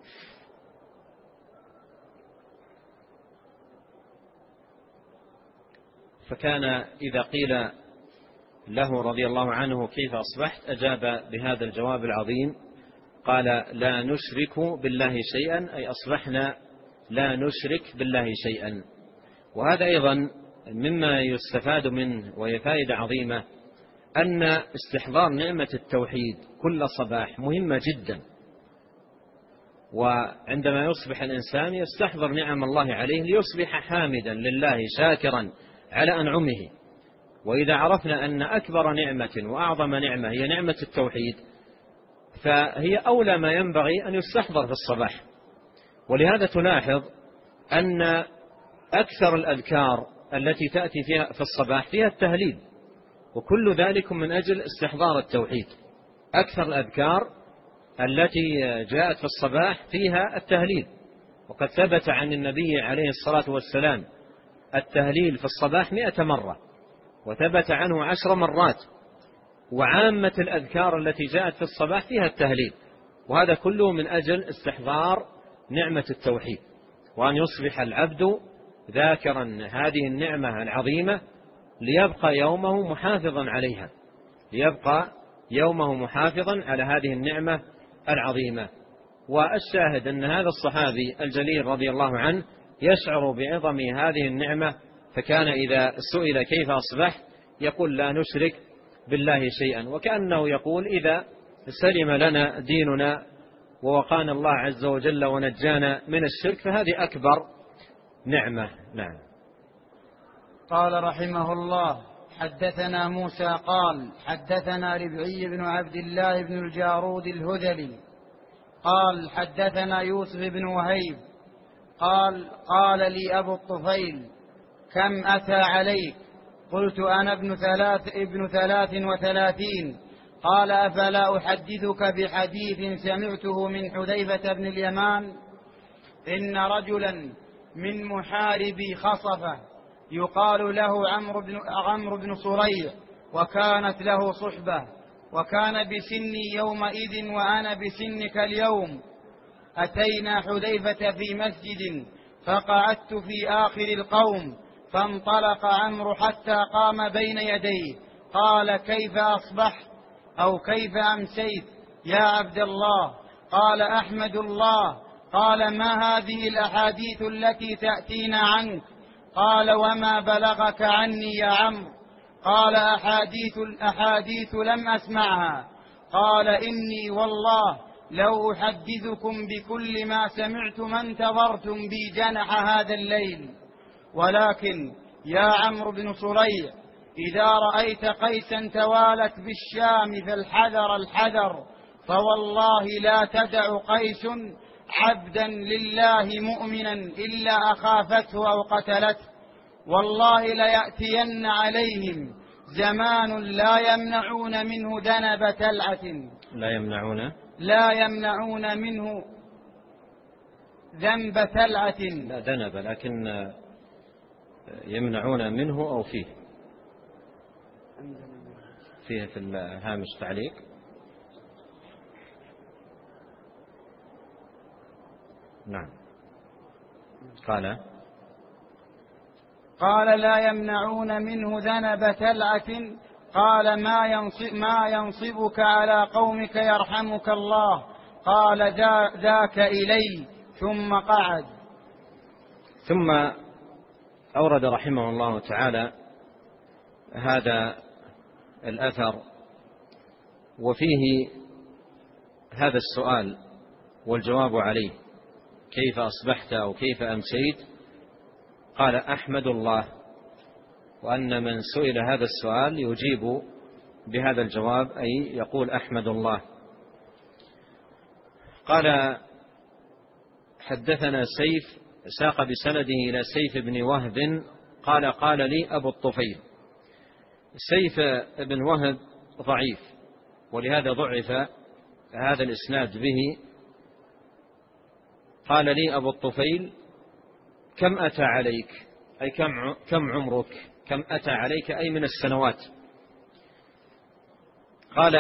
فكان إذا قيل له رضي الله عنه: كيف أصبحت؟ أجاب بهذا الجواب العظيم، قال: لا نشرك بالله شيئا، أي أصبحنا لا نشرك بالله شيئا. وهذا أيضا مما يستفاد منه وهي فائدة عظيمة، أن استحضار نعمة التوحيد كل صباح مهمة جدا. وعندما يصبح الإنسان يستحضر نعم الله عليه ليصبح حامدا لله شاكرا على أنعمه. وإذا عرفنا أن أكبر نعمة وأعظم نعمة هي نعمة التوحيد، فهي أولى ما ينبغي أن يستحضر في الصباح. ولهذا تلاحظ أن أكثر الأذكار التي تأتي فيها في الصباح فيها التهليل، وكل ذلك من أجل استحضار التوحيد. أكثر الأذكار التي جاءت في الصباح فيها التهليل، وقد ثبت عن النبي عليه الصلاة والسلام التهليل في الصباح 100 مرة، وثبت عنه 10 مرات. وعامة الأذكار التي جاءت في الصباح فيها التهليل، وهذا كله من أجل استحضار نعمة التوحيد، وأن يصبح العبد ذاكرا هذه النعمة العظيمة ليبقى يومه محافظا عليها، ليبقى يومه محافظا على هذه النعمة العظيمة. والشاهد أن هذا الصحابي الجليل رضي الله عنه يشعر بعظم هذه النعمة، فكان إذا سئل كيف أصبحت يقول: لا نشرك بالله شيئا. وكأنه يقول: إذا سلم لنا ديننا ووقانا الله عز وجل ونجانا من الشرك فهذه أكبر نعمة. نعم. قال رحمه الله: حدثنا موسى قال حدثنا ربعي بن عبد الله بن الجارود الهذلي قال حدثنا يوسف بن وهيب قال: قال لي أبو الطفيل: كم أتى عليك؟ قلت أنا ابن 33. قال أفلا أحدثك بحديث سمعته من حذيفة بن اليمان؟ إن رجلا من محاربي خصفة يقال له عمرو بن صريع، وكانت له صحبة، وكان بسني يومئذ وأنا بسنك اليوم. أتينا حذيفة في مسجد فقعدت في آخر القوم، فانطلق عمرو حتى قام بين يديه، قال كيف أصبحت أو كيف أمسيت يا عبد الله؟ قال أحمد الله. قال ما هذه الأحاديث التي تأتينا عنك؟ قال وما بلغك عني يا عمرو؟ قال أحاديث لم أسمعها. قال إني والله لو أحدثكم بكل ما سمعت ما انتظرتم بي جنح هذا الليل. ولكن يا عمرو بن صريع، إذا رأيت قيسا توالت بالشام فالحذر، فوالله لا تدع قيس عبدا لله مؤمنا إلا أخافته أو قتلته. والله ليأتين عليهم زمان لا يمنعون منه ذنب تلعة، لا يمنعون منه ذنب تلعة، لا ذنب، لكن يمنعون منه أو فيه في الهامش تعليق. نعم. قال لا يمنعون منه ذنب تلعة. قال ما ينصبك على قومك يرحمك الله؟ قال ذاك إلي، ثم قعد. ثم أورد رحمه الله تعالى هذا الأثر، وفيه هذا السؤال والجواب عليه: كيف أصبحت أو كيف أمسيت؟ قال أحمد الله، وأن من سئل هذا السؤال يجيب بهذا الجواب، أي يقول أحمد الله. قال حدثنا سيف، ساق بسنده إلى سيف بن وهب قال قال لي أبو الطفيل. سيف بن وهب ضعيف، ولهذا ضعف هذا الإسناد به. قال لي أبو الطفيل: كم أتى عليك؟ أي كم عمرك؟ كم أتى عليك أي من السنوات؟ قال: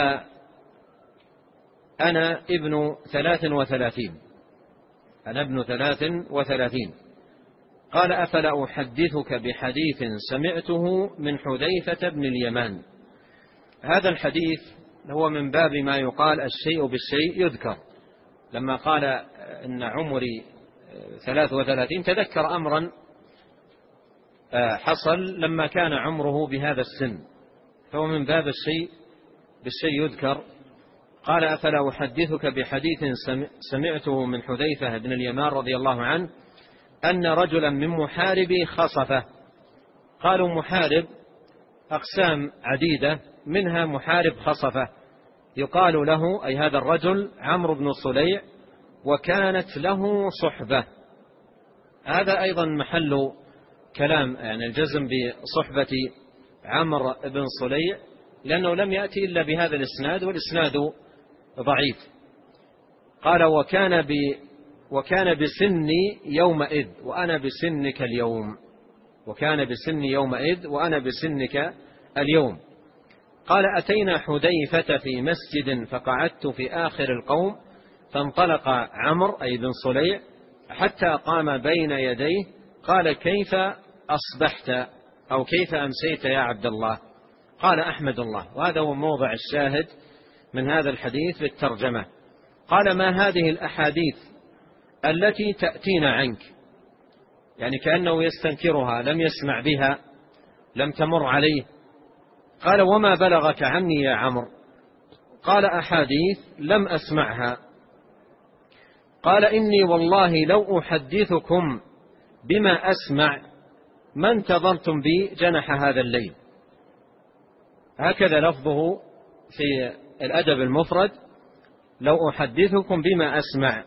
أنا ابن 33. أنا ابن 33. قال: أفلا أحدثك بحديث سمعته من حذيفة بن اليمان؟ هذا الحديث هو من باب ما يقال الشيء بالشيء يذكر. لما قال إن عمري 33 تذكر أمرا حصل لما كان عمره بهذا السن، فهو من باب الشيء بالشيء يذكر. قال: أفلا أحدثك بحديث سمعته من حذيفة بن اليمان رضي الله عنه أن رجلا من محاربي خصفة. قالوا محارب أقسام عديدة، منها محارب خصفة، يقال له أي هذا الرجل عمرو بن صليع، وكانت له صحبة. هذا أيضا محل كلام، يعني الجزم بصحبة عمرو بن صليع، لأنه لم يأتي إلا بهذا الإسناد، والإسناد ضعيف. قال: وكان بسني يومئذ وأنا بسنك اليوم. وكان بسني يومئذ وأنا بسنك اليوم. قال: أتينا حذيفة في مسجد فقعدت في آخر القوم، فانطلق عمرو أي بن صليع حتى قام بين يديه، قال: كيف أصبحت أو كيف أمسيت يا عبد الله؟ قال: أحمد الله. وهذا هو موضع الشاهد من هذا الحديث في الترجمة. قال: ما هذه الأحاديث التي تأتينا عنك؟ يعني كأنه يستنكرها، لم يسمع بها، لم تمر عليه. قال: وما بلغك عني يا عمرو؟ قال: أحاديث لم أسمعها. قال: إني والله لو أحدثكم بما أسمع ما انتظرتم بي جنح هذا الليل. هكذا لفظه في الأدب المفرد: لو أحدثكم بما أسمع.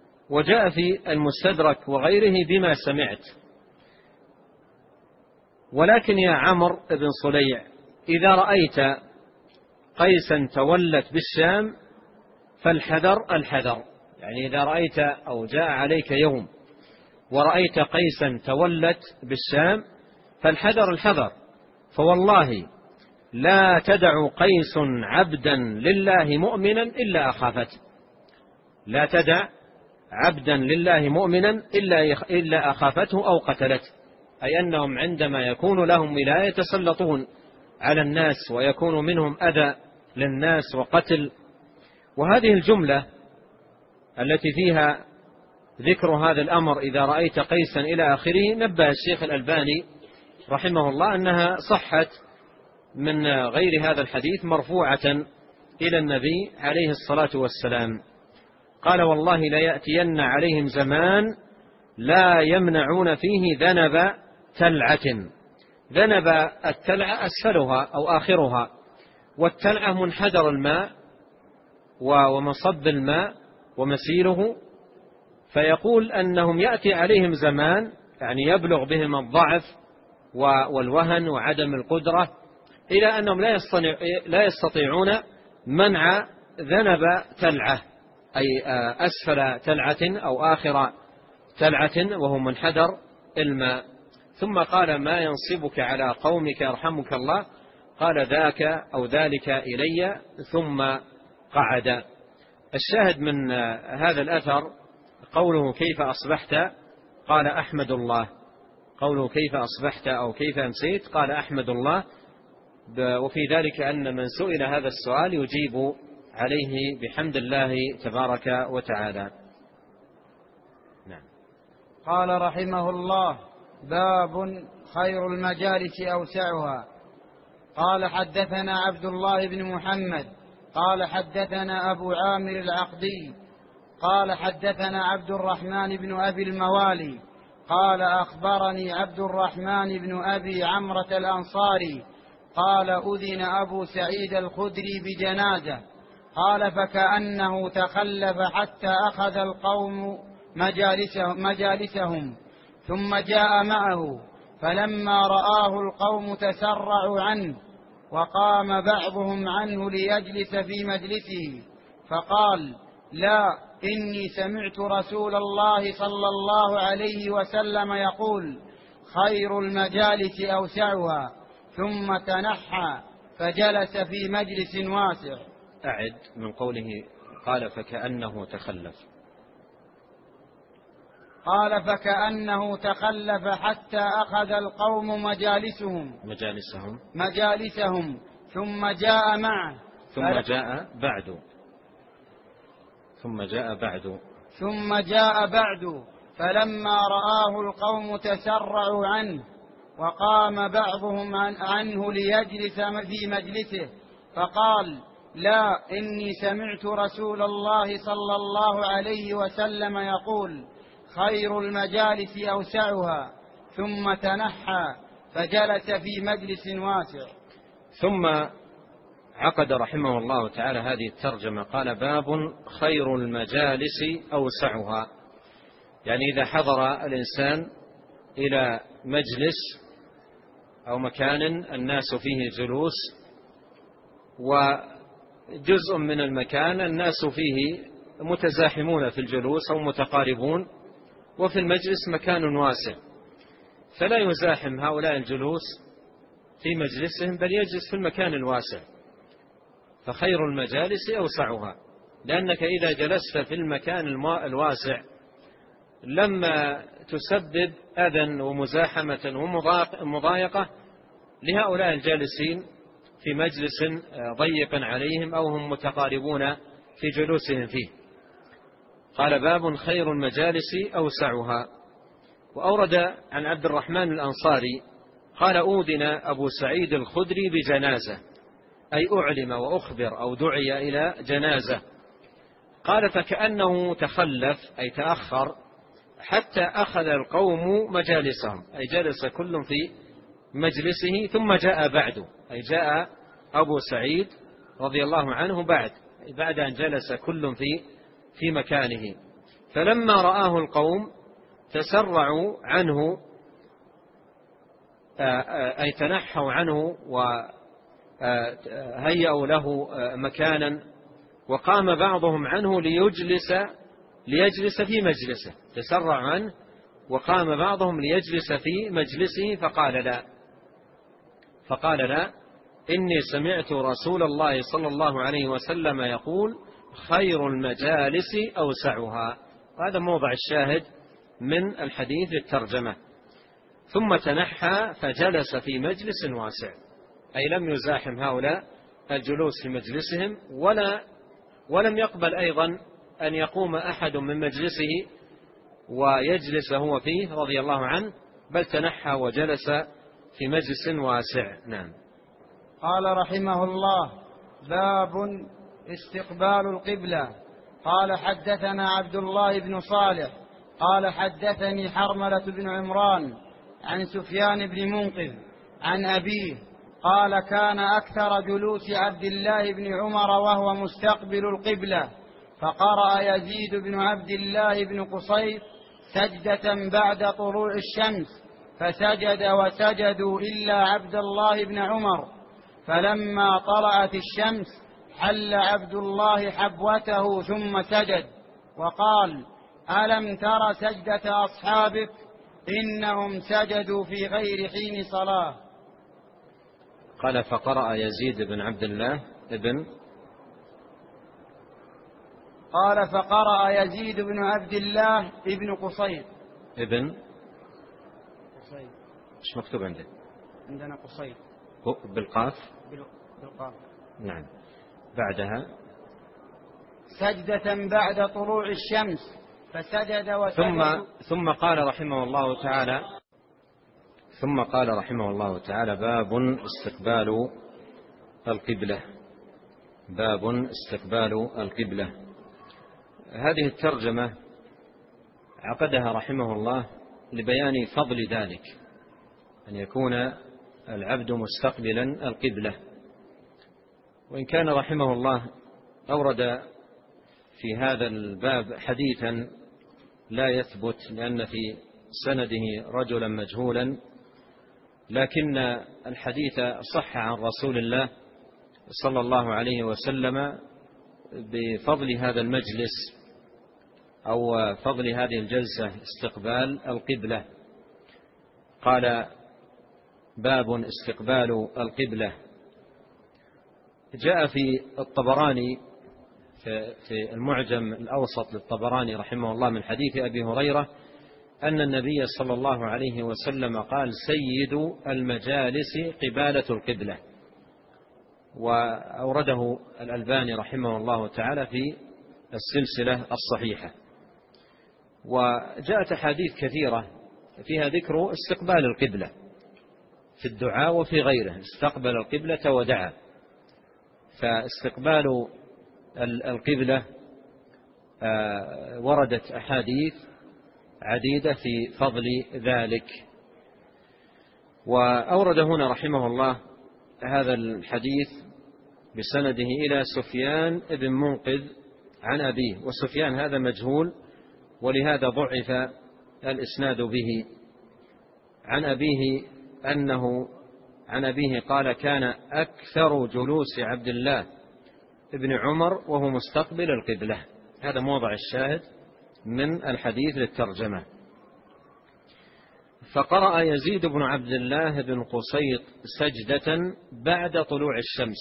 وجاء في المستدرك وغيره بما سمعت. ولكن يا عمرو بن صليع إذا رأيت قيسا تولت بالشام فالحذر الحذر. يعني إذا رأيت أو جاء عليك يوم ورأيت قيسا تولت بالشام فالحذر الحذر، فوالله لا تدع قيس عبدا لله مؤمنا إلا أخافته. لا تدع عبدا لله مؤمنا إلا أخافته أو قتلته، أي أنهم عندما يكون لهم ولاية يتسلطون على الناس ويكون منهم أذى للناس وقتل. وهذه الجملة التي فيها ذكر هذا الأمر إذا رأيت قيسا إلى آخره نبه الشيخ الألباني رحمه الله أنها صحت من غير هذا الحديث مرفوعة إلى النبي عليه الصلاة والسلام. قال والله لا يأتين عليهم زمان لا يمنعون فيه ذنب تلعة. ذنب التلعة أسفلها أو آخرها، والتلعة منحدر الماء ومصب الماء ومسيله. فيقول أنهم يأتي عليهم زمان يعني يبلغ بهم الضعف والوهن وعدم القدرة إلى أنهم لا يستطيعون منع ذنب تلعة، أي أسفل تلعة أو آخر تلعة وهو منحدر الماء. ثم قال ما ينصبك على قومك يرحمك الله، قال ذاك أو ذلك إلي ثم قعد. الشاهد من هذا الأثر قوله كيف أصبحت قال أحمد الله. قوله كيف أصبحت أو كيف أمسيت قال أحمد الله، وفي ذلك أن من سئل هذا السؤال يجيب عليه بحمد الله تبارك وتعالى. نعم. قال رحمه الله باب خير المجالس أوسعها. قال حدثنا عبد الله بن محمد قال حدثنا أبو عامر العقدي قال حدثنا عبد الرحمن بن أبي الموالي قال أخبرني عبد الرحمن بن أبي عمرة الأنصاري قال أذن أبو سعيد الخدري بجنازة، قال فكأنه تخلف حتى أخذ القوم مجالسهم ثم جاء معه، فلما رآه القوم تسرعوا عنه وقام بعضهم عنه ليجلس في مجلسه، فقال لا إني سمعت رسول الله صلى الله عليه وسلم يقول خير المجالس أوسعها، ثم تنحى فجلس في مجلس واسع. أعد من قوله قال فكأنه تخلف. قال فكأنه تخلف حتى أخذ القوم مجالسهم ثم جاء معه ثم جاء بعد فلما رآه القوم تسرعوا عنه وقام بعضهم عنه ليجلس في مجلسه، فقال لا إني سمعت رسول الله صلى الله عليه وسلم يقول خير المجالس أوسعها، ثم تنحى فجلس في مجلس واسع. ثم عقد رحمه الله تعالى هذه الترجمة قال باب خير المجالس أوسعها. يعني إذا حضر الإنسان إلى مجلس أو مكان الناس فيه جلوس وجزء من المكان الناس فيه متزاحمون في الجلوس أو متقاربون، وفي المجلس مكان واسع، فلا يزاحم هؤلاء الجلوس في مجلسهم بل يجلس في المكان الواسع. فخير المجالس أوسعها، لأنك إذا جلست في المكان الواسع لما تسبب أذى ومزاحمة ومضايقة لهؤلاء الجالسين في مجلس ضيق عليهم أو هم متقاربون في جلوسهم فيه. قال باب خير المجالس أوسعها. وأورد عن عبد الرحمن الأنصاري قال أوذن أبو سعيد الخدري بجنازة، أي أعلم وأخبر أو دعي إلى جنازة. قال فكأنه تخلف أي تأخر حتى أخذ القوم مجالسهم، أي جلس كل في مجلسه، ثم جاء بعده أي جاء أبو سعيد رضي الله عنه بعد أن جلس كل في مكانه، فلما رآه القوم تسرعوا عنه أي تنحوا عنه وهيئوا له مكانا، وقام بعضهم عنه ليجلس في مجلسه، تسرع عنه وقام بعضهم ليجلس في مجلسه فقال لا إني سمعت رسول الله صلى الله عليه وسلم يقول خير المجالس أوسعها. هذا موضع الشاهد من الحديث للترجمة. ثم تنحى فجلس في مجلس واسع، أي لم يزاحم هؤلاء الجلوس في مجلسهم، ولم يقبل أيضا أن يقوم أحد من مجلسه ويجلس هو فيه رضي الله عنه، بل تنحى وجلس في مجلس واسع. نعم. قال رحمه الله: باب استقبال القبلة. قال حدثنا عبد الله بن صالح قال حدثني حرملة بن عمران عن سفيان بن منقذ عن أبيه قال كان أكثر جلوس عبد الله بن عمر وهو مستقبل القبلة، فقرأ يزيد بن عبد الله بن قصير سجدة بعد طلوع الشمس، فسجد وسجدوا إلا عبد الله بن عمر، فلما طلعت الشمس حل عبد الله حبوته ثم سجد وقال: ألم تر سجدة أصحابك إنهم سجدوا في غير حين صلاة. قال فقرأ يزيد بن عبد الله قال فقرأ يزيد بن عبد الله ابن قصير قصير. مش مكتوب عندك؟ عندنا قصير بالقاف. بالقاف. نعم. بعدها سجدة بعد طلوع الشمس فسجد وسجد. ثم قال رحمه الله تعالى: باب استقبال القبلة. هذه الترجمة عقدها رحمه الله لبيان فضل ذلك، أن يكون العبد مستقبلا القبلة. وإن كان رحمه الله أورد في هذا الباب حديثا لا يثبت لأن في سنده رجلا مجهولا، لكن الحديث صح عن رسول الله صلى الله عليه وسلم بفضل هذا المجلس أو فضل هذه الجلسة استقبال القبلة. قال: باب استقبال القبلة. جاء في الطبراني في المعجم الأوسط للطبراني رحمه الله من حديث أبي هريرة أن النبي صلى الله عليه وسلم قال: سيد المجالس قبالة القبلة. وأورده الألباني رحمه الله تعالى في السلسلة الصحيحة. وجاءت أحاديث كثيرة فيها ذكر استقبال القبلة في الدعاء وفي غيره، استقبل القبلة ودعا. فاستقبال القبلة وردت أحاديث عديدة في فضل ذلك. وأورد هنا رحمه الله هذا الحديث بسنده إلى سفيان بن منقذ عن أبيه، وسفيان هذا مجهول ولهذا ضعف الإسناد به. عن أبيه قال: كان أكثر جلوس عبد الله ابن عمر وهو مستقبل القبلة. هذا موضع الشاهد من الحديث للترجمة. فقرأ يزيد بن عبد الله بن قصيط سجدة بعد طلوع الشمس،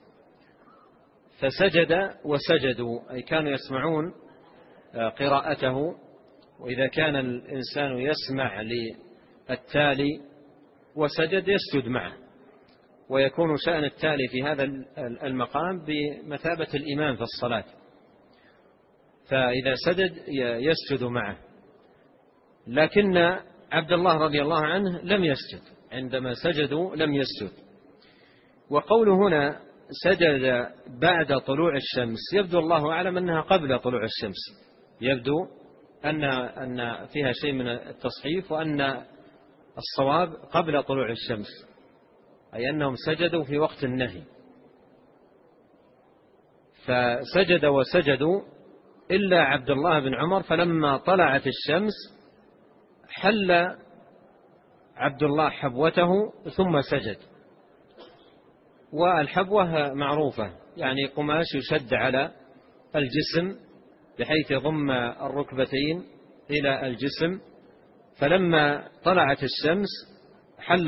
فسجد وسجدوا، أي كانوا يسمعون قراءته. وإذا كان الإنسان يسمع للتالي وسجد يسجد معه، ويكون شأن التالي في هذا المقام بمثابة الإمام في الصلاة، فإذا سجد يسجد معه. لكن عبد الله رضي الله عنه لم يسجد، عندما سجدوا لم يسجد. وقول هنا سجد بعد طلوع الشمس يبدو الله أعلم أنها قبل طلوع الشمس، يبدو أن فيها شيء من التصحيف، وأن الصواب قبل طلوع الشمس، أي أنهم سجدوا في وقت النهي. فسجد وسجدوا إلا عبد الله بن عمر، فلما طلعت الشمس حل عبد الله حبوته ثم سجد. والحبوة معروفة، يعني قماش يشد على الجسم بحيث يضم الركبتين إلى الجسم، فلما طلعت الشمس حل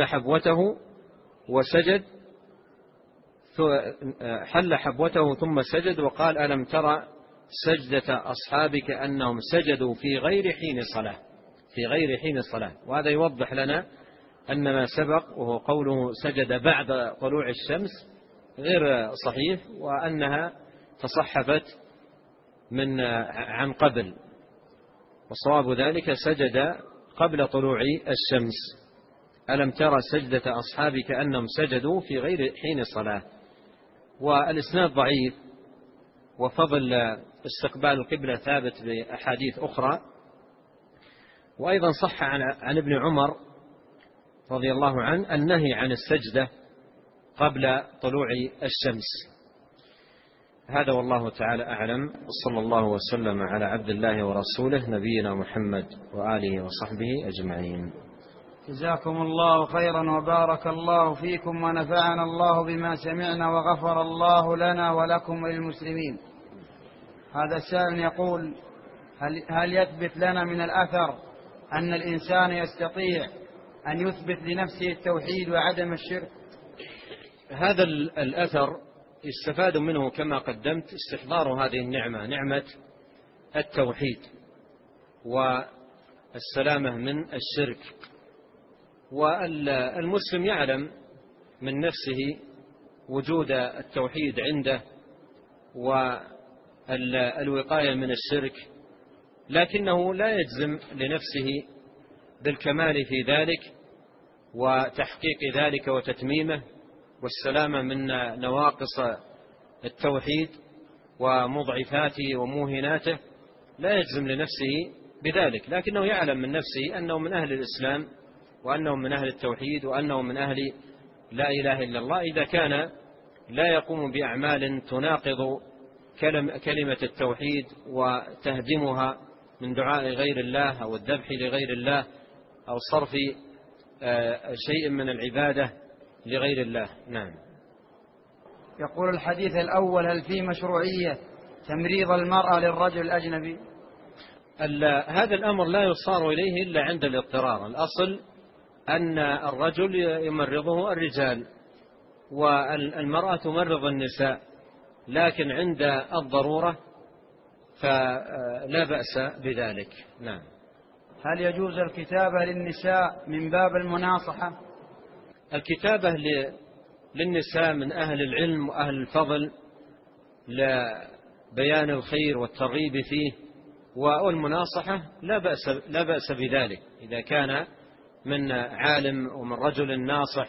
حبوته ثم سجد وقال: ألم ترى سجدة أصحابك أنهم سجدوا في غير حين صلاة. وهذا يوضح لنا أن ما سبق وهو قوله سجد بعد طلوع الشمس غير صحيح، وأنها تصحفت عن قبل، وصواب ذلك سجد قبل طلوع الشمس. ألم ترى سجدة أصحابك أنهم سجدوا في غير حين صلاة. والإسناد ضعيف، وفضل استقبال القبلة ثابت بأحاديث أخرى. وأيضا صح عن ابن عمر رضي الله عنه النهي عن السجدة قبل طلوع الشمس. هذا والله تعالى أعلم، وصلى الله وسلم على عبد الله ورسوله نبينا محمد وآله وصحبه أجمعين. جزاكم الله خيرا وبارك الله فيكم ونفعنا الله بما سمعنا وغفر الله لنا ولكم وللمسلمين. هذا السائل يقول: هل يثبت لنا من الأثر أن الإنسان يستطيع أن يثبت لنفسه التوحيد وعدم الشرك؟ هذا الأثر يستفاد منه كما قدمت استحضار هذه النعمة، نعمة التوحيد والسلامة من الشرك. والمسلم يعلم من نفسه وجود التوحيد عنده والوقاية من الشرك، لكنه لا يجزم لنفسه بالكمال في ذلك وتحقيق ذلك وتتميمه والسلامة من نواقص التوحيد ومضعفاته وموهناته، لا يجزم لنفسه بذلك، لكنه يعلم من نفسه أنه من أهل الإسلام وأنه من أهل التوحيد وأنه من أهل لا إله إلا الله، إذا كان لا يقوم بأعمال تناقض كلمة التوحيد وتهدمها من دعاء غير الله أو الذبح لغير الله أو صرف شيء من العبادة لغير الله. نعم. يقول الحديث الأول: هل في مشروعية تمريض المرأة للرجل الأجنبي؟ هذا الأمر لا يصار إليه إلا عند الاضطرار. الأصل أن الرجل يمرضه الرجال والمرأة تمرض النساء، لكن عند الضرورة فلا بأس بذلك. نعم. هل يجوز الكتابة للنساء من باب المناصحة؟ الكتابة للنساء من أهل العلم وأهل الفضل لبيان الخير والترغيب فيه والمناصحة لا بأس بذلك، إذا كان من عالم ومن رجل ناصح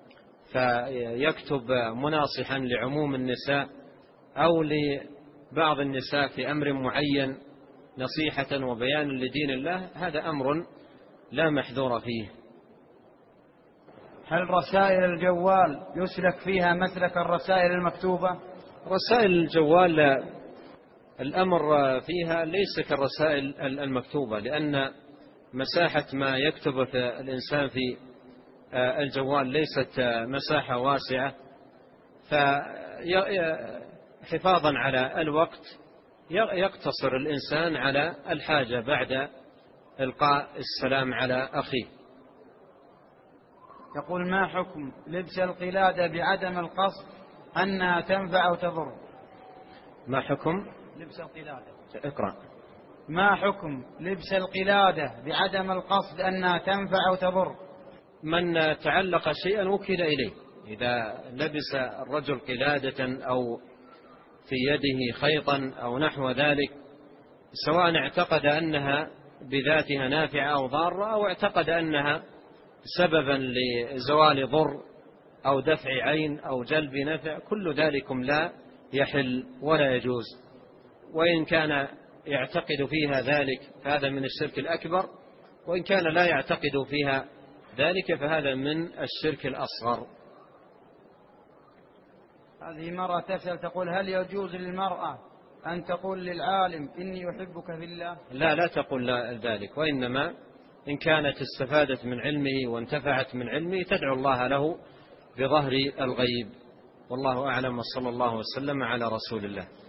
فيكتب مناصحا لعموم النساء أو لبعض النساء في أمر معين نصيحة وبيان لدين الله، هذا أمر لا محذور فيه. هل رسائل الجوال يسلك فيها مسلك الرسائل المكتوبة؟ رسائل الجوال الأمر فيها ليس كالرسائل المكتوبة، لأن مساحة ما يكتب الإنسان في الجوال ليست مساحة واسعة، فحفاظا على الوقت يقتصر الإنسان على الحاجة بعد إلقاء السلام على أخيه. يقول: ما حكم لبس القلادة بعدم القصد أنها تنفع أو تضر؟ ما حكم لبس القلادة؟ اقرأ. ما حكم لبس القلادة بعدم القصد أنها تنفع أو تضر؟ من تعلق شيئا وكل إليه، إذا لبس الرجل قلادة أو في يده خيطا أو نحو ذلك، سواء اعتقد أنها بذاتها نافعة أو ضارة أو اعتقد أنها سببا لزوال ضر أو دفع عين أو جلب نفع، كل ذلكم لا يحل ولا يجوز. وإن كان يعتقد فيها ذلك فهذا من الشرك الأكبر، وإن كان لا يعتقد فيها ذلك فهذا من الشرك الأصغر. هذه مرة تسأل تقول: هل يجوز للمرأة أن تقول للعالم إني أحبك في الله؟ لا تقول ذلك، وإنما إن كانت استفادت من علمه وانتفعت من علمه تدعو الله له بظهر الغيب. والله أعلم، وصلى الله وسلم على رسول الله.